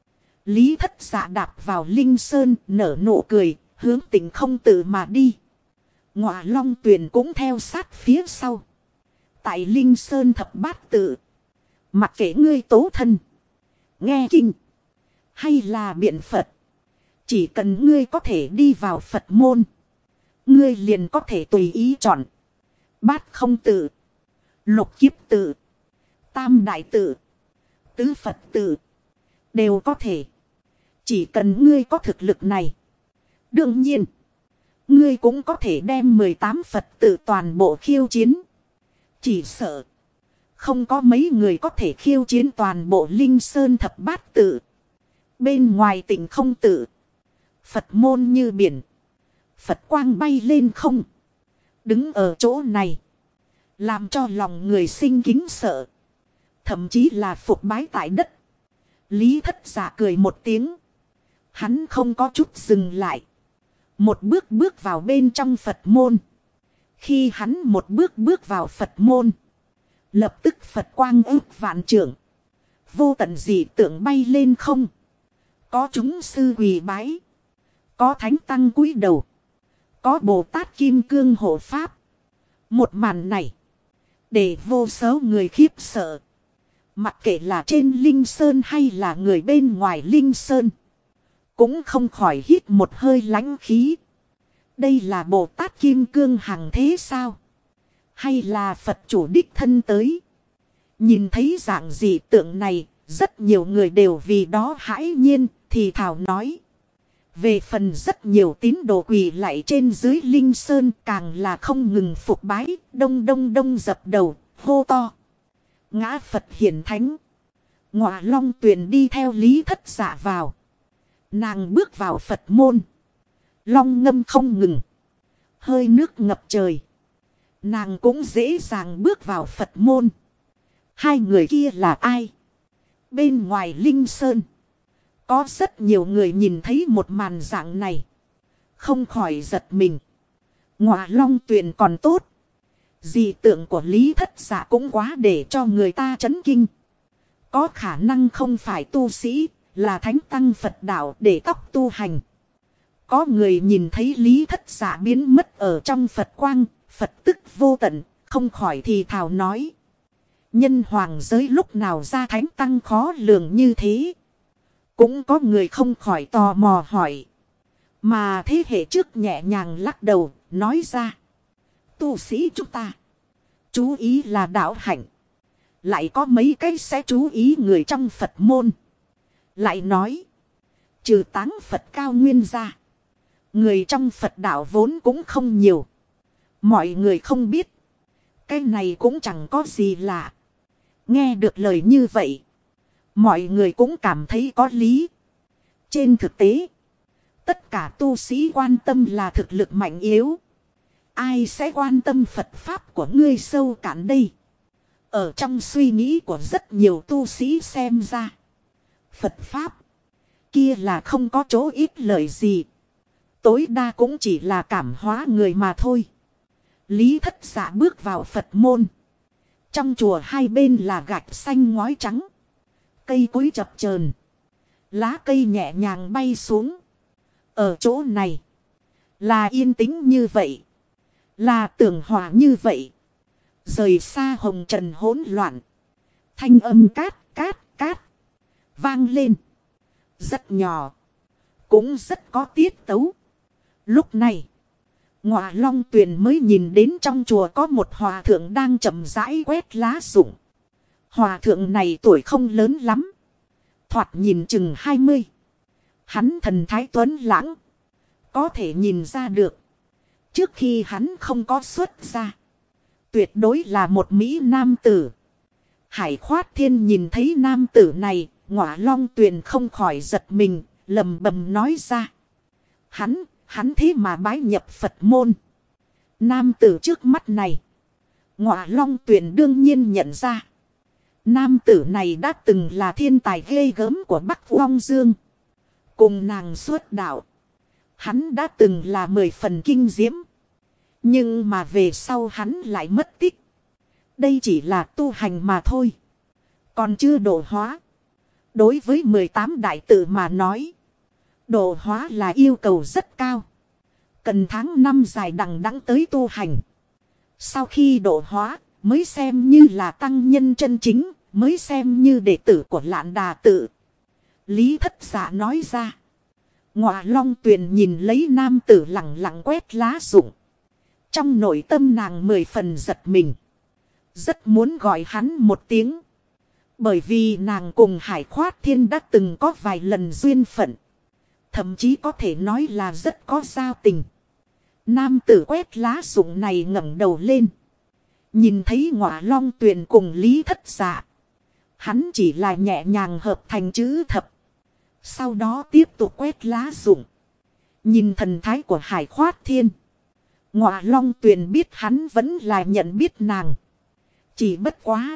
Lý Thất Dạ đạp vào Linh Sơn, nở nụ cười, hướng Tịnh Không Tự mà đi. Ngọa Long Tuyền cũng theo sát phía sau. Tại Linh Sơn thập bát tự, mặc kệ ngươi tố thân, nghe kinh, hay là biện Phật, chỉ cần ngươi có thể đi vào Phật môn, ngươi liền có thể tùy ý chọn. Bát Không Tự, Lục Kiếp Tự, Tam Đại Tự, Tứ Phật Tự, đều có thể. Chỉ cần ngươi có thực lực này. Đương nhiên, ngươi cũng có thể đem 18 Phật tự toàn bộ khiêu chiến. Chỉ sợ không có mấy người có thể khiêu chiến toàn bộ Linh Sơn thập bát tự. Bên ngoài Tịnh Không Tự, Phật môn như biển, Phật quang bay lên không. Đứng ở chỗ này, làm cho lòng người sinh kính sợ, thậm chí là phục bái tại đất. Lý Thất Dạ cười một tiếng. Hắn không có chút dừng lại. Một bước bước vào bên trong Phật môn. Khi hắn một bước bước vào Phật môn, lập tức Phật quang ước vạn trượng, vô tận dị tượng bay lên không. Có chúng sư quỳ bái, có thánh tăng cúi đầu, có Bồ Tát Kim Cương hộ pháp. Một màn này để vô số người khiếp sợ. Mặc kệ là trên Linh Sơn hay là người bên ngoài Linh Sơn, cũng không khỏi hít một hơi lãnh khí. Đây là Bồ Tát Kim Cương hằng thế sao? Hay là Phật chủ đích thân tới? Nhìn thấy dạng dị tượng này, rất nhiều người đều vì đó hãi nhiên, thì thảo nói. Về phần rất nhiều tín đồ quỳ lạy trên dưới linh sơn càng là không ngừng phục bái, đông đông đông dập đầu, hô to. Ngã Phật hiển thánh. Ngọa Long Tuyền đi theo Lý Thất Dạ vào. Nàng bước vào Phật môn. Long ngâm không ngừng. Hơi nước ngập trời. Nàng cũng dễ dàng bước vào Phật môn. Hai người kia là ai? Bên ngoài linh sơn. Có rất nhiều người nhìn thấy một màn dạng này. Không khỏi giật mình. Ngọa Long Tuyền còn tốt. Dị tượng của Lý Thất Dạ cũng quá để cho người ta chấn kinh. Có khả năng không phải tu sĩ, là thánh tăng Phật đạo để tóc tu hành. Có người nhìn thấy Lý Thất Dạ biến mất ở trong Phật quang, Phật tức vô tận, không khỏi thì thào nói. Nhân hoàng giới lúc nào ra thánh tăng khó lường như thế. Cũng có người không khỏi tò mò hỏi. Mà thế hệ trước nhẹ nhàng lắc đầu, nói ra. Tu sĩ chúng ta, chú ý là đạo hạnh. Lại có mấy cái sẽ chú ý người trong Phật môn. Lại nói. Trừ táng Phật cao nguyên ra. Người trong Phật đạo vốn cũng không nhiều. Mọi người không biết. Cái này cũng chẳng có gì lạ. Nghe được lời như vậy. Mọi người cũng cảm thấy có lý. Trên thực tế. Tất cả tu sĩ quan tâm là thực lực mạnh yếu. Ai sẽ quan tâm Phật Pháp của ngươi sâu cạn đây? Ở trong suy nghĩ của rất nhiều tu sĩ xem ra. Phật Pháp. Kia là không có chỗ ít lợi gì. Tối đa cũng chỉ là cảm hóa người mà thôi. Lý Thất Dạ bước vào Phật môn. Trong chùa hai bên là gạch xanh ngói trắng. Cây cối chập chờn. Lá cây nhẹ nhàng bay xuống. Ở chỗ này. Là yên tĩnh như vậy. Là tường hòa như vậy. Rời xa hồng trần hỗn loạn. Thanh âm cát cát cát. Vang lên. Rất nhỏ. Cũng rất có tiết tấu. Lúc này. Ngọa Long Tuyền mới nhìn đến trong chùa có một hòa thượng đang chậm rãi quét lá rụng. Hòa thượng này tuổi không lớn lắm. Thoạt nhìn chừng 20. Hắn thần thái tuấn lãng. Có thể nhìn ra được. Trước khi hắn không có xuất ra. Tuyệt đối là một Mỹ nam tử. Hải Khoát Thiên nhìn thấy nam tử này. Ngọa Long Tuyền không khỏi giật mình. Lầm bầm nói ra. Hắn thế mà bái nhập Phật môn. Nam tử trước mắt này. Ngọa Long Tuyền đương nhiên nhận ra. Nam tử này đã từng là thiên tài ghê gớm của Bắc Vong Dương. Cùng nàng xuất đạo. Hắn đã từng là 10 phần kinh diễm. Nhưng mà về sau hắn lại mất tích. Đây chỉ là tu hành mà thôi. Còn chưa độ hóa. Đối với 18 đại tử mà nói. Độ hóa là yêu cầu rất cao. Cần tháng năm dài đằng đẵng tới tu hành. Sau khi độ hóa mới xem như là tăng nhân chân chính. Mới xem như đệ tử của Lạn Đà Tự. Lý Thất Dạ nói ra. Ngọa Long Tuyền nhìn lấy nam tử lặng lặng quét lá rụng. Trong nội tâm nàng 10 phần giật mình. Rất muốn gọi hắn một tiếng. Bởi vì nàng cùng Hải Khoát Thiên đã từng có vài lần duyên phận. Thậm chí có thể nói là rất có giao tình. Nam tử quét lá rụng này ngẩng đầu lên. Nhìn thấy Ngọa Long Tuyền cùng Lý Thất Dạ. Hắn chỉ là nhẹ nhàng hợp thành chữ thập. Sau đó tiếp tục quét lá rụng. Nhìn thần thái của Hải Khoát Thiên. Ngọa Long Tuyền biết hắn vẫn là nhận biết nàng. Chỉ bất quá.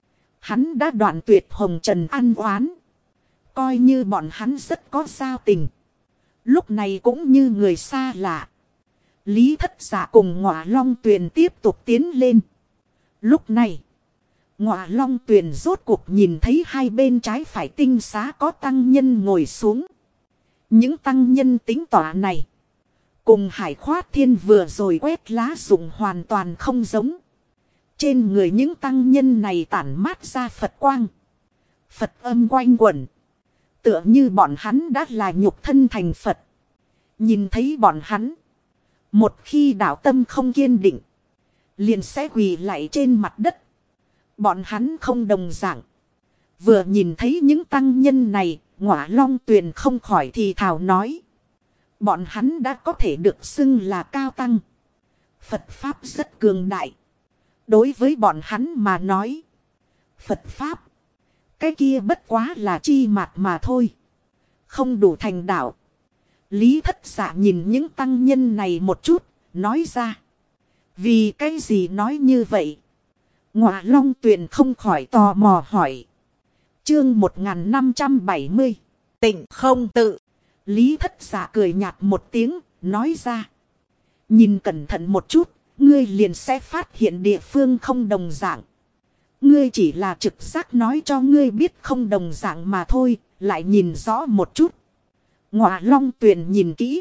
Hắn đã đoạn tuyệt hồng trần ăn oán. Coi như bọn hắn rất có giao tình. Lúc này cũng như người xa lạ. Lý Thất Dạ cùng Ngọa Long Tuyền tiếp tục tiến lên. Lúc này. Ngọa Long Tuyền rốt cuộc nhìn thấy hai bên trái phải tinh xá có tăng nhân ngồi xuống. Những tăng nhân tính tọa này. Cùng Hải Khoát Thiên vừa rồi quét lá rụng hoàn toàn không giống. Trên người những tăng nhân này tản mát ra Phật quang. Phật âm quanh quẩn. Tựa như bọn hắn đã là nhục thân thành Phật. Nhìn thấy bọn hắn. Một khi đạo tâm không kiên định. Liền sẽ quỳ lại trên mặt đất. Bọn hắn không đồng dạng. Vừa nhìn thấy những tăng nhân này. Ngọa Long Tuyền không khỏi thì thào nói. Bọn hắn đã có thể được xưng là cao tăng. Phật Pháp rất cường đại. Đối với bọn hắn mà nói. Phật Pháp. Cái kia bất quá là chi mạt mà thôi. Không đủ thành đạo. Lý Thất Dạ nhìn những tăng nhân này một chút. Nói ra. Vì cái gì nói như vậy? Ngọa Long Tuyền không khỏi tò mò hỏi. Chương 1570. Tịnh không tự. Lý Thất Dạ cười nhạt một tiếng. Nói ra. Nhìn cẩn thận một chút. Ngươi liền sẽ phát hiện địa phương không đồng dạng. Ngươi chỉ là trực giác nói cho ngươi biết không đồng dạng mà thôi. Lại nhìn rõ một chút. Ngọa Long Tuyền nhìn kỹ.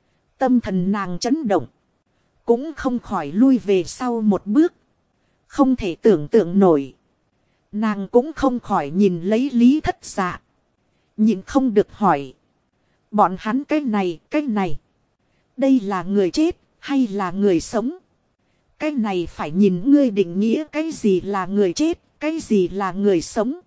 Tâm thần nàng chấn động. Cũng không khỏi lui về sau một bước. Không thể tưởng tượng nổi. Nàng cũng không khỏi nhìn lấy Lý Thất Dạ. Nhìn không được hỏi. Bọn hắn cái này. Đây là người chết hay là người sống? Cái này phải nhìn ngươi định nghĩa cái gì là người chết, cái gì là người sống.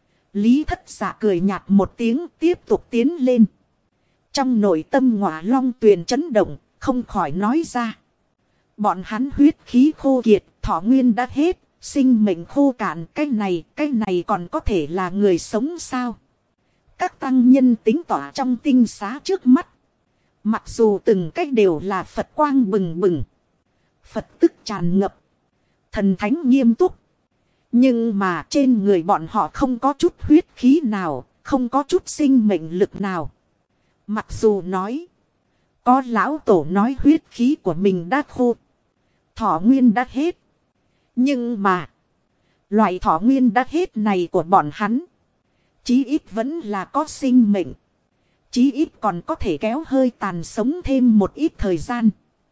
Lý Thất Dạ cười nhạt một tiếng tiếp tục tiến lên. Trong nội tâm Ngọa Long Tuyền chấn động, không khỏi nói ra. Bọn hắn huyết khí khô kiệt, thọ nguyên đã hết, sinh mệnh khô cạn, cái này còn có thể là người sống sao? Các tăng nhân tính tỏa trong tinh xá trước mắt. Mặc dù từng cách đều là Phật quang bừng bừng. Phật tức tràn ngập. Thần thánh nghiêm túc. Nhưng mà trên người bọn họ không có chút huyết khí nào, không có chút sinh mệnh lực nào. Mặc dù nói, có lão tổ nói huyết khí của mình đã khô. Thọ nguyên đã hết. Nhưng mà, loại thọ nguyên đã hết này của bọn hắn, chí ít vẫn là có sinh mệnh. Chí ít còn có thể kéo hơi tàn sống thêm một ít thời gian.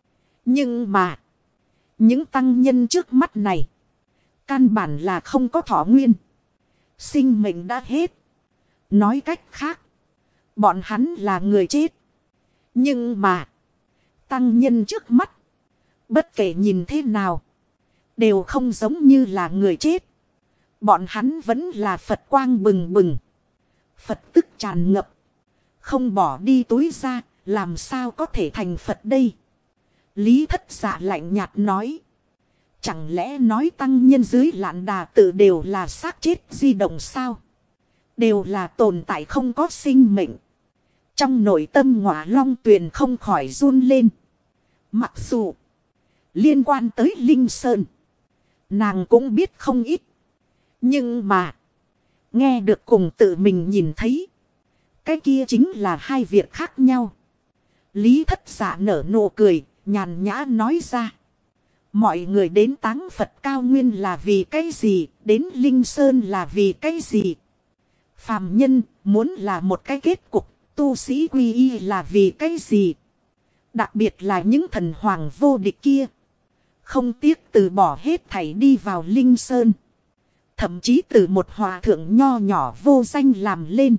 Nhưng mà, những tăng nhân trước mắt này, căn bản là không có thọ nguyên. Sinh mệnh đã hết. Nói cách khác, bọn hắn là người chết. Nhưng mà, tăng nhân trước mắt, bất kể nhìn thế nào, đều không giống như là người chết. Bọn hắn vẫn là Phật quang bừng bừng. Phật tức tràn ngập. Không bỏ đi túi ra, làm sao có thể thành Phật đây? Lý Thất Dạ lạnh nhạt nói. Chẳng lẽ nói tăng nhân dưới Lạn Đà tự đều là xác chết di động sao? Đều là tồn tại không có sinh mệnh. Trong nội tâm Ngọa Long Tuyền không khỏi run lên. Mặc dù liên quan tới Linh Sơn, nàng cũng biết không ít. Nhưng mà, nghe được cùng tự mình nhìn thấy, cái kia chính là hai việc khác nhau. Lý Thất Dạ nở nụ cười, nhàn nhã nói ra. Mọi người đến Táng Phật Cao Nguyên là vì cái gì, đến Linh Sơn là vì cái gì? Phàm nhân muốn là một cái kết cục, tu sĩ quy y là vì cái gì? Đặc biệt là những thần hoàng vô địch kia. Không tiếc từ bỏ hết thảy đi vào Linh Sơn. Thậm chí từ một hòa thượng nho nhỏ vô danh làm lên.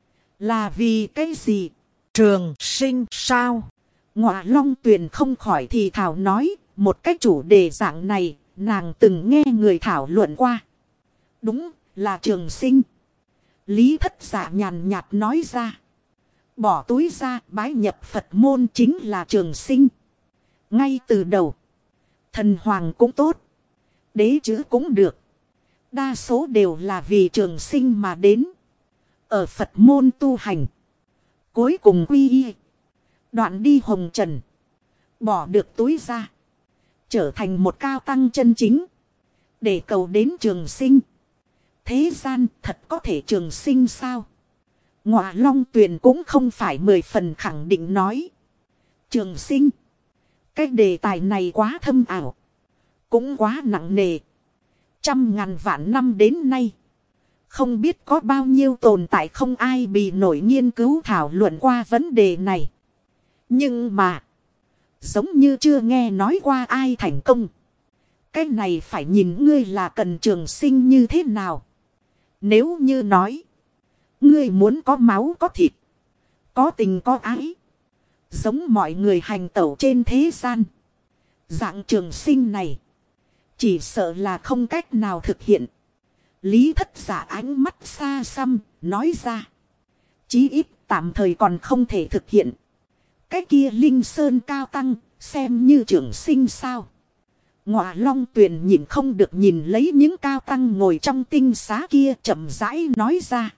Là vì cái gì? Trường sinh sao? Ngọa Long Tuyền không khỏi thì thảo nói. Một cái chủ đề dạng này, nàng từng nghe người thảo luận qua. Đúng là trường sinh. Lý Thất Dạ nhàn nhạt nói ra. Bỏ túi ra, bái nhập Phật môn chính là trường sinh. Ngay từ đầu, thần hoàng cũng tốt, đế chữ cũng được. Đa số đều là vì trường sinh mà đến. Ở Phật môn tu hành, cuối cùng quy y, đoạn đi hồng trần, bỏ được túi ra, trở thành một cao tăng chân chính, để cầu đến trường sinh. Thế gian thật có thể trường sinh sao? Ngọa Long Tuyền cũng không phải 10 phần khẳng định nói. Trường sinh, cái đề tài này quá thâm ảo, cũng quá nặng nề. Trăm ngàn vạn năm đến nay, không biết có bao nhiêu tồn tại không ai bị nổi nghiên cứu thảo luận qua vấn đề này. Nhưng mà, giống như chưa nghe nói qua ai thành công. Cái này phải nhìn ngươi là cần trường sinh như thế nào. Nếu như nói, ngươi muốn có máu có thịt, có tình có ái, giống mọi người hành tẩu trên thế gian, dạng trường sinh này, chỉ sợ là không cách nào thực hiện. Lý Thất Dạ ánh mắt xa xăm, nói ra. Chí ít tạm thời còn không thể thực hiện. Cái kia Linh Sơn cao tăng, xem như trưởng sinh sao. Ngọa Long Tuyền nhìn không được nhìn lấy những cao tăng ngồi trong tinh xá kia chậm rãi nói ra.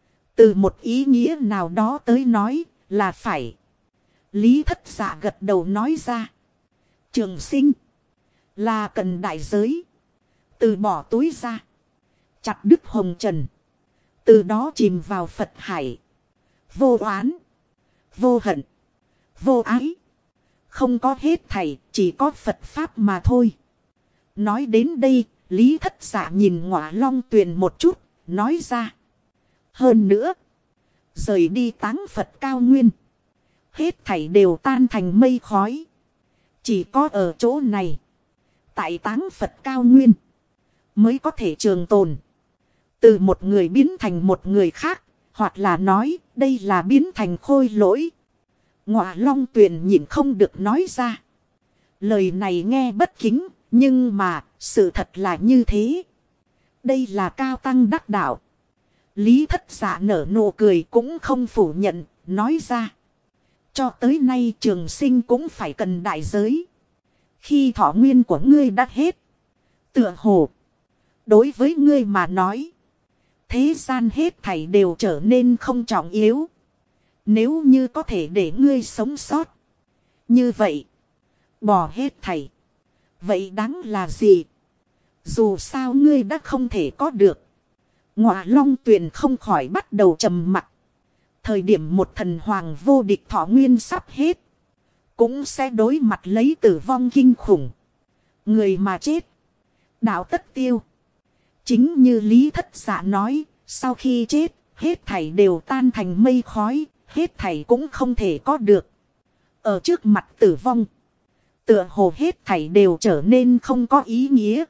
Từ một ý nghĩa nào đó tới nói là phải. Lý Thất Dạ gật đầu nói ra. Trường sinh là cần đại giới. Từ bỏ túi ra. Chặt đứt hồng trần. Từ đó chìm vào Phật hải. Vô oán. Vô hận. Vô ái. Không có hết thảy, chỉ có Phật Pháp mà thôi. Nói đến đây, Lý Thất Dạ nhìn Ngọa Long Tuyền một chút, nói ra. Hơn nữa, rời đi táng Phật cao nguyên. Hết thảy đều tan thành mây khói. Chỉ có ở chỗ này, tại táng Phật cao nguyên, mới có thể trường tồn. Từ một người biến thành một người khác, hoặc là nói đây là biến thành khôi lỗi. Ngọa Long Tuyền nhìn không được nói ra. Lời này nghe bất kính, nhưng mà sự thật là như thế. Đây là cao tăng đắc đạo. Lý Thất Dạ nở nụ cười cũng không phủ nhận, nói ra. Cho tới nay trường sinh cũng phải cần đại giới. Khi thọ nguyên của ngươi đã hết. Tựa hồ. Đối với ngươi mà nói. Thế gian hết thảy đều trở nên không trọng yếu. Nếu như có thể để ngươi sống sót. Như vậy. Bỏ hết thảy. Vậy đáng là gì? Dù sao ngươi đã không thể có được. Ngọa Long Tuyền không khỏi bắt đầu trầm mặc. Thời điểm một thần hoàng vô địch thọ nguyên sắp hết. Cũng sẽ đối mặt lấy tử vong kinh khủng. Người mà chết. Đạo tất tiêu. Chính như Lý Thất Dạ nói. Sau khi chết. Hết thảy đều tan thành mây khói. Hết thảy cũng không thể có được. Ở trước mặt tử vong. Tựa hồ hết thảy đều trở nên không có ý nghĩa.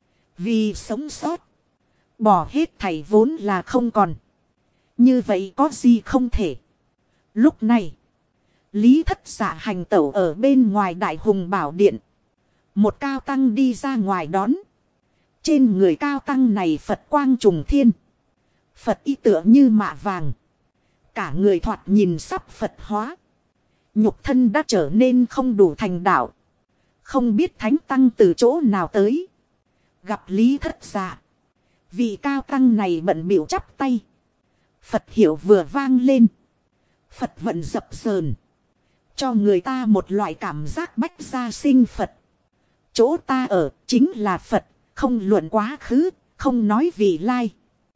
Vì sống sót. Bỏ hết thảy vốn là không còn. Như vậy có gì không thể. Lúc này. Lý Thất Dạ hành tẩu ở bên ngoài Đại Hùng Bảo Điện. Một cao tăng đi ra ngoài đón. Trên người cao tăng này Phật quang trùng thiên. Phật y tựa như mạ vàng. Cả người thoạt nhìn sắp Phật hóa. Nhục thân đã trở nên không đủ thành đạo. Không biết thánh tăng từ chỗ nào tới. Gặp Lý Thất Dạ. Vị cao tăng này bận bịu chắp tay. Phật hiệu vừa vang lên. Phật vận dập dờn. Cho người ta một loại cảm giác bách gia sinh Phật. Chỗ ta ở chính là Phật. Không luận quá khứ. Không nói vị lai.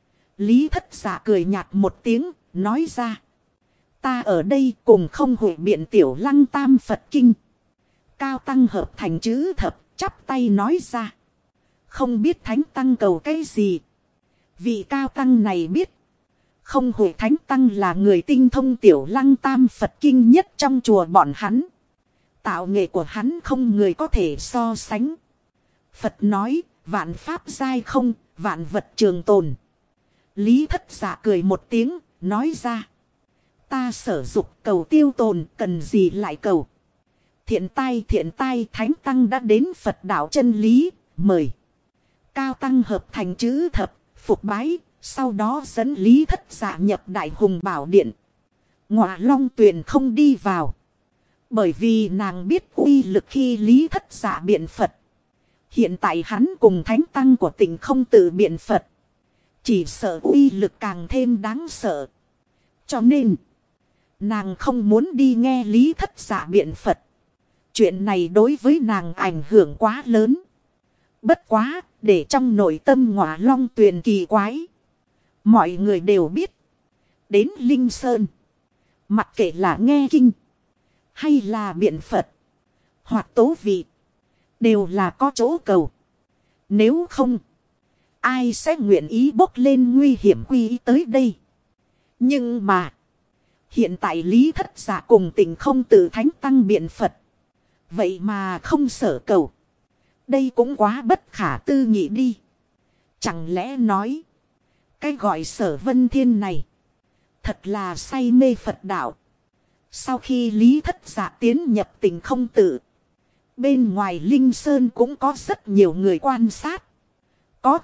Lý Thất Dạ cười nhạt một tiếng. Nói ra. Ta ở đây cùng không hội biện tiểu lăng tam Phật kinh. Cao tăng hợp thành chữ thập. Chắp tay nói ra. Không biết thánh tăng cầu cái gì. Vị cao tăng này biết. Không hội thánh tăng là người tinh thông tiểu lăng tam Phật kinh nhất trong chùa bọn hắn. Tạo nghệ của hắn không người có thể so sánh. Phật nói, vạn pháp giai không, vạn vật trường tồn. Lý Thất Dạ cười một tiếng, nói ra. Ta sở dục cầu tiêu tồn, cần gì lại cầu. Thiện tai thánh tăng đã đến Phật đạo chân lý, mời. Cao tăng hợp thành chữ thập, phục bái. Sau đó dẫn Lý Thất Dạ nhập Đại Hùng Bảo Điện. Ngọa Long Tuyền không đi vào. Bởi vì nàng biết uy lực khi Lý Thất Dạ biện Phật. Hiện tại hắn cùng thánh tăng của tỉnh không tự biện Phật. Chỉ sợ uy lực càng thêm đáng sợ. Cho nên, nàng không muốn đi nghe Lý Thất Dạ biện Phật. Chuyện này đối với nàng ảnh hưởng quá lớn. Bất quá, để trong nội tâm Ngọa Long Tuyền kỳ quái. Mọi người đều biết. Đến Linh Sơn. Mặc kệ là nghe kinh. Hay là biện Phật. Hoặc tố vị. Đều là có chỗ cầu. Nếu không. Ai sẽ nguyện ý bốc lên nguy hiểm quy ý tới đây. Nhưng mà. Hiện tại Lý Thất Dạ cùng tình không tự thánh tăng biện Phật. Vậy mà không sở cầu. Đây cũng quá bất khả tư nghị đi. Chẳng lẽ nói. Cái gọi Sở Vân Thiên này. Thật là say mê Phật đạo. Sau khi Lý Thất Dạ tiến nhập tình không tự. Bên ngoài Linh Sơn cũng có rất nhiều người quan sát.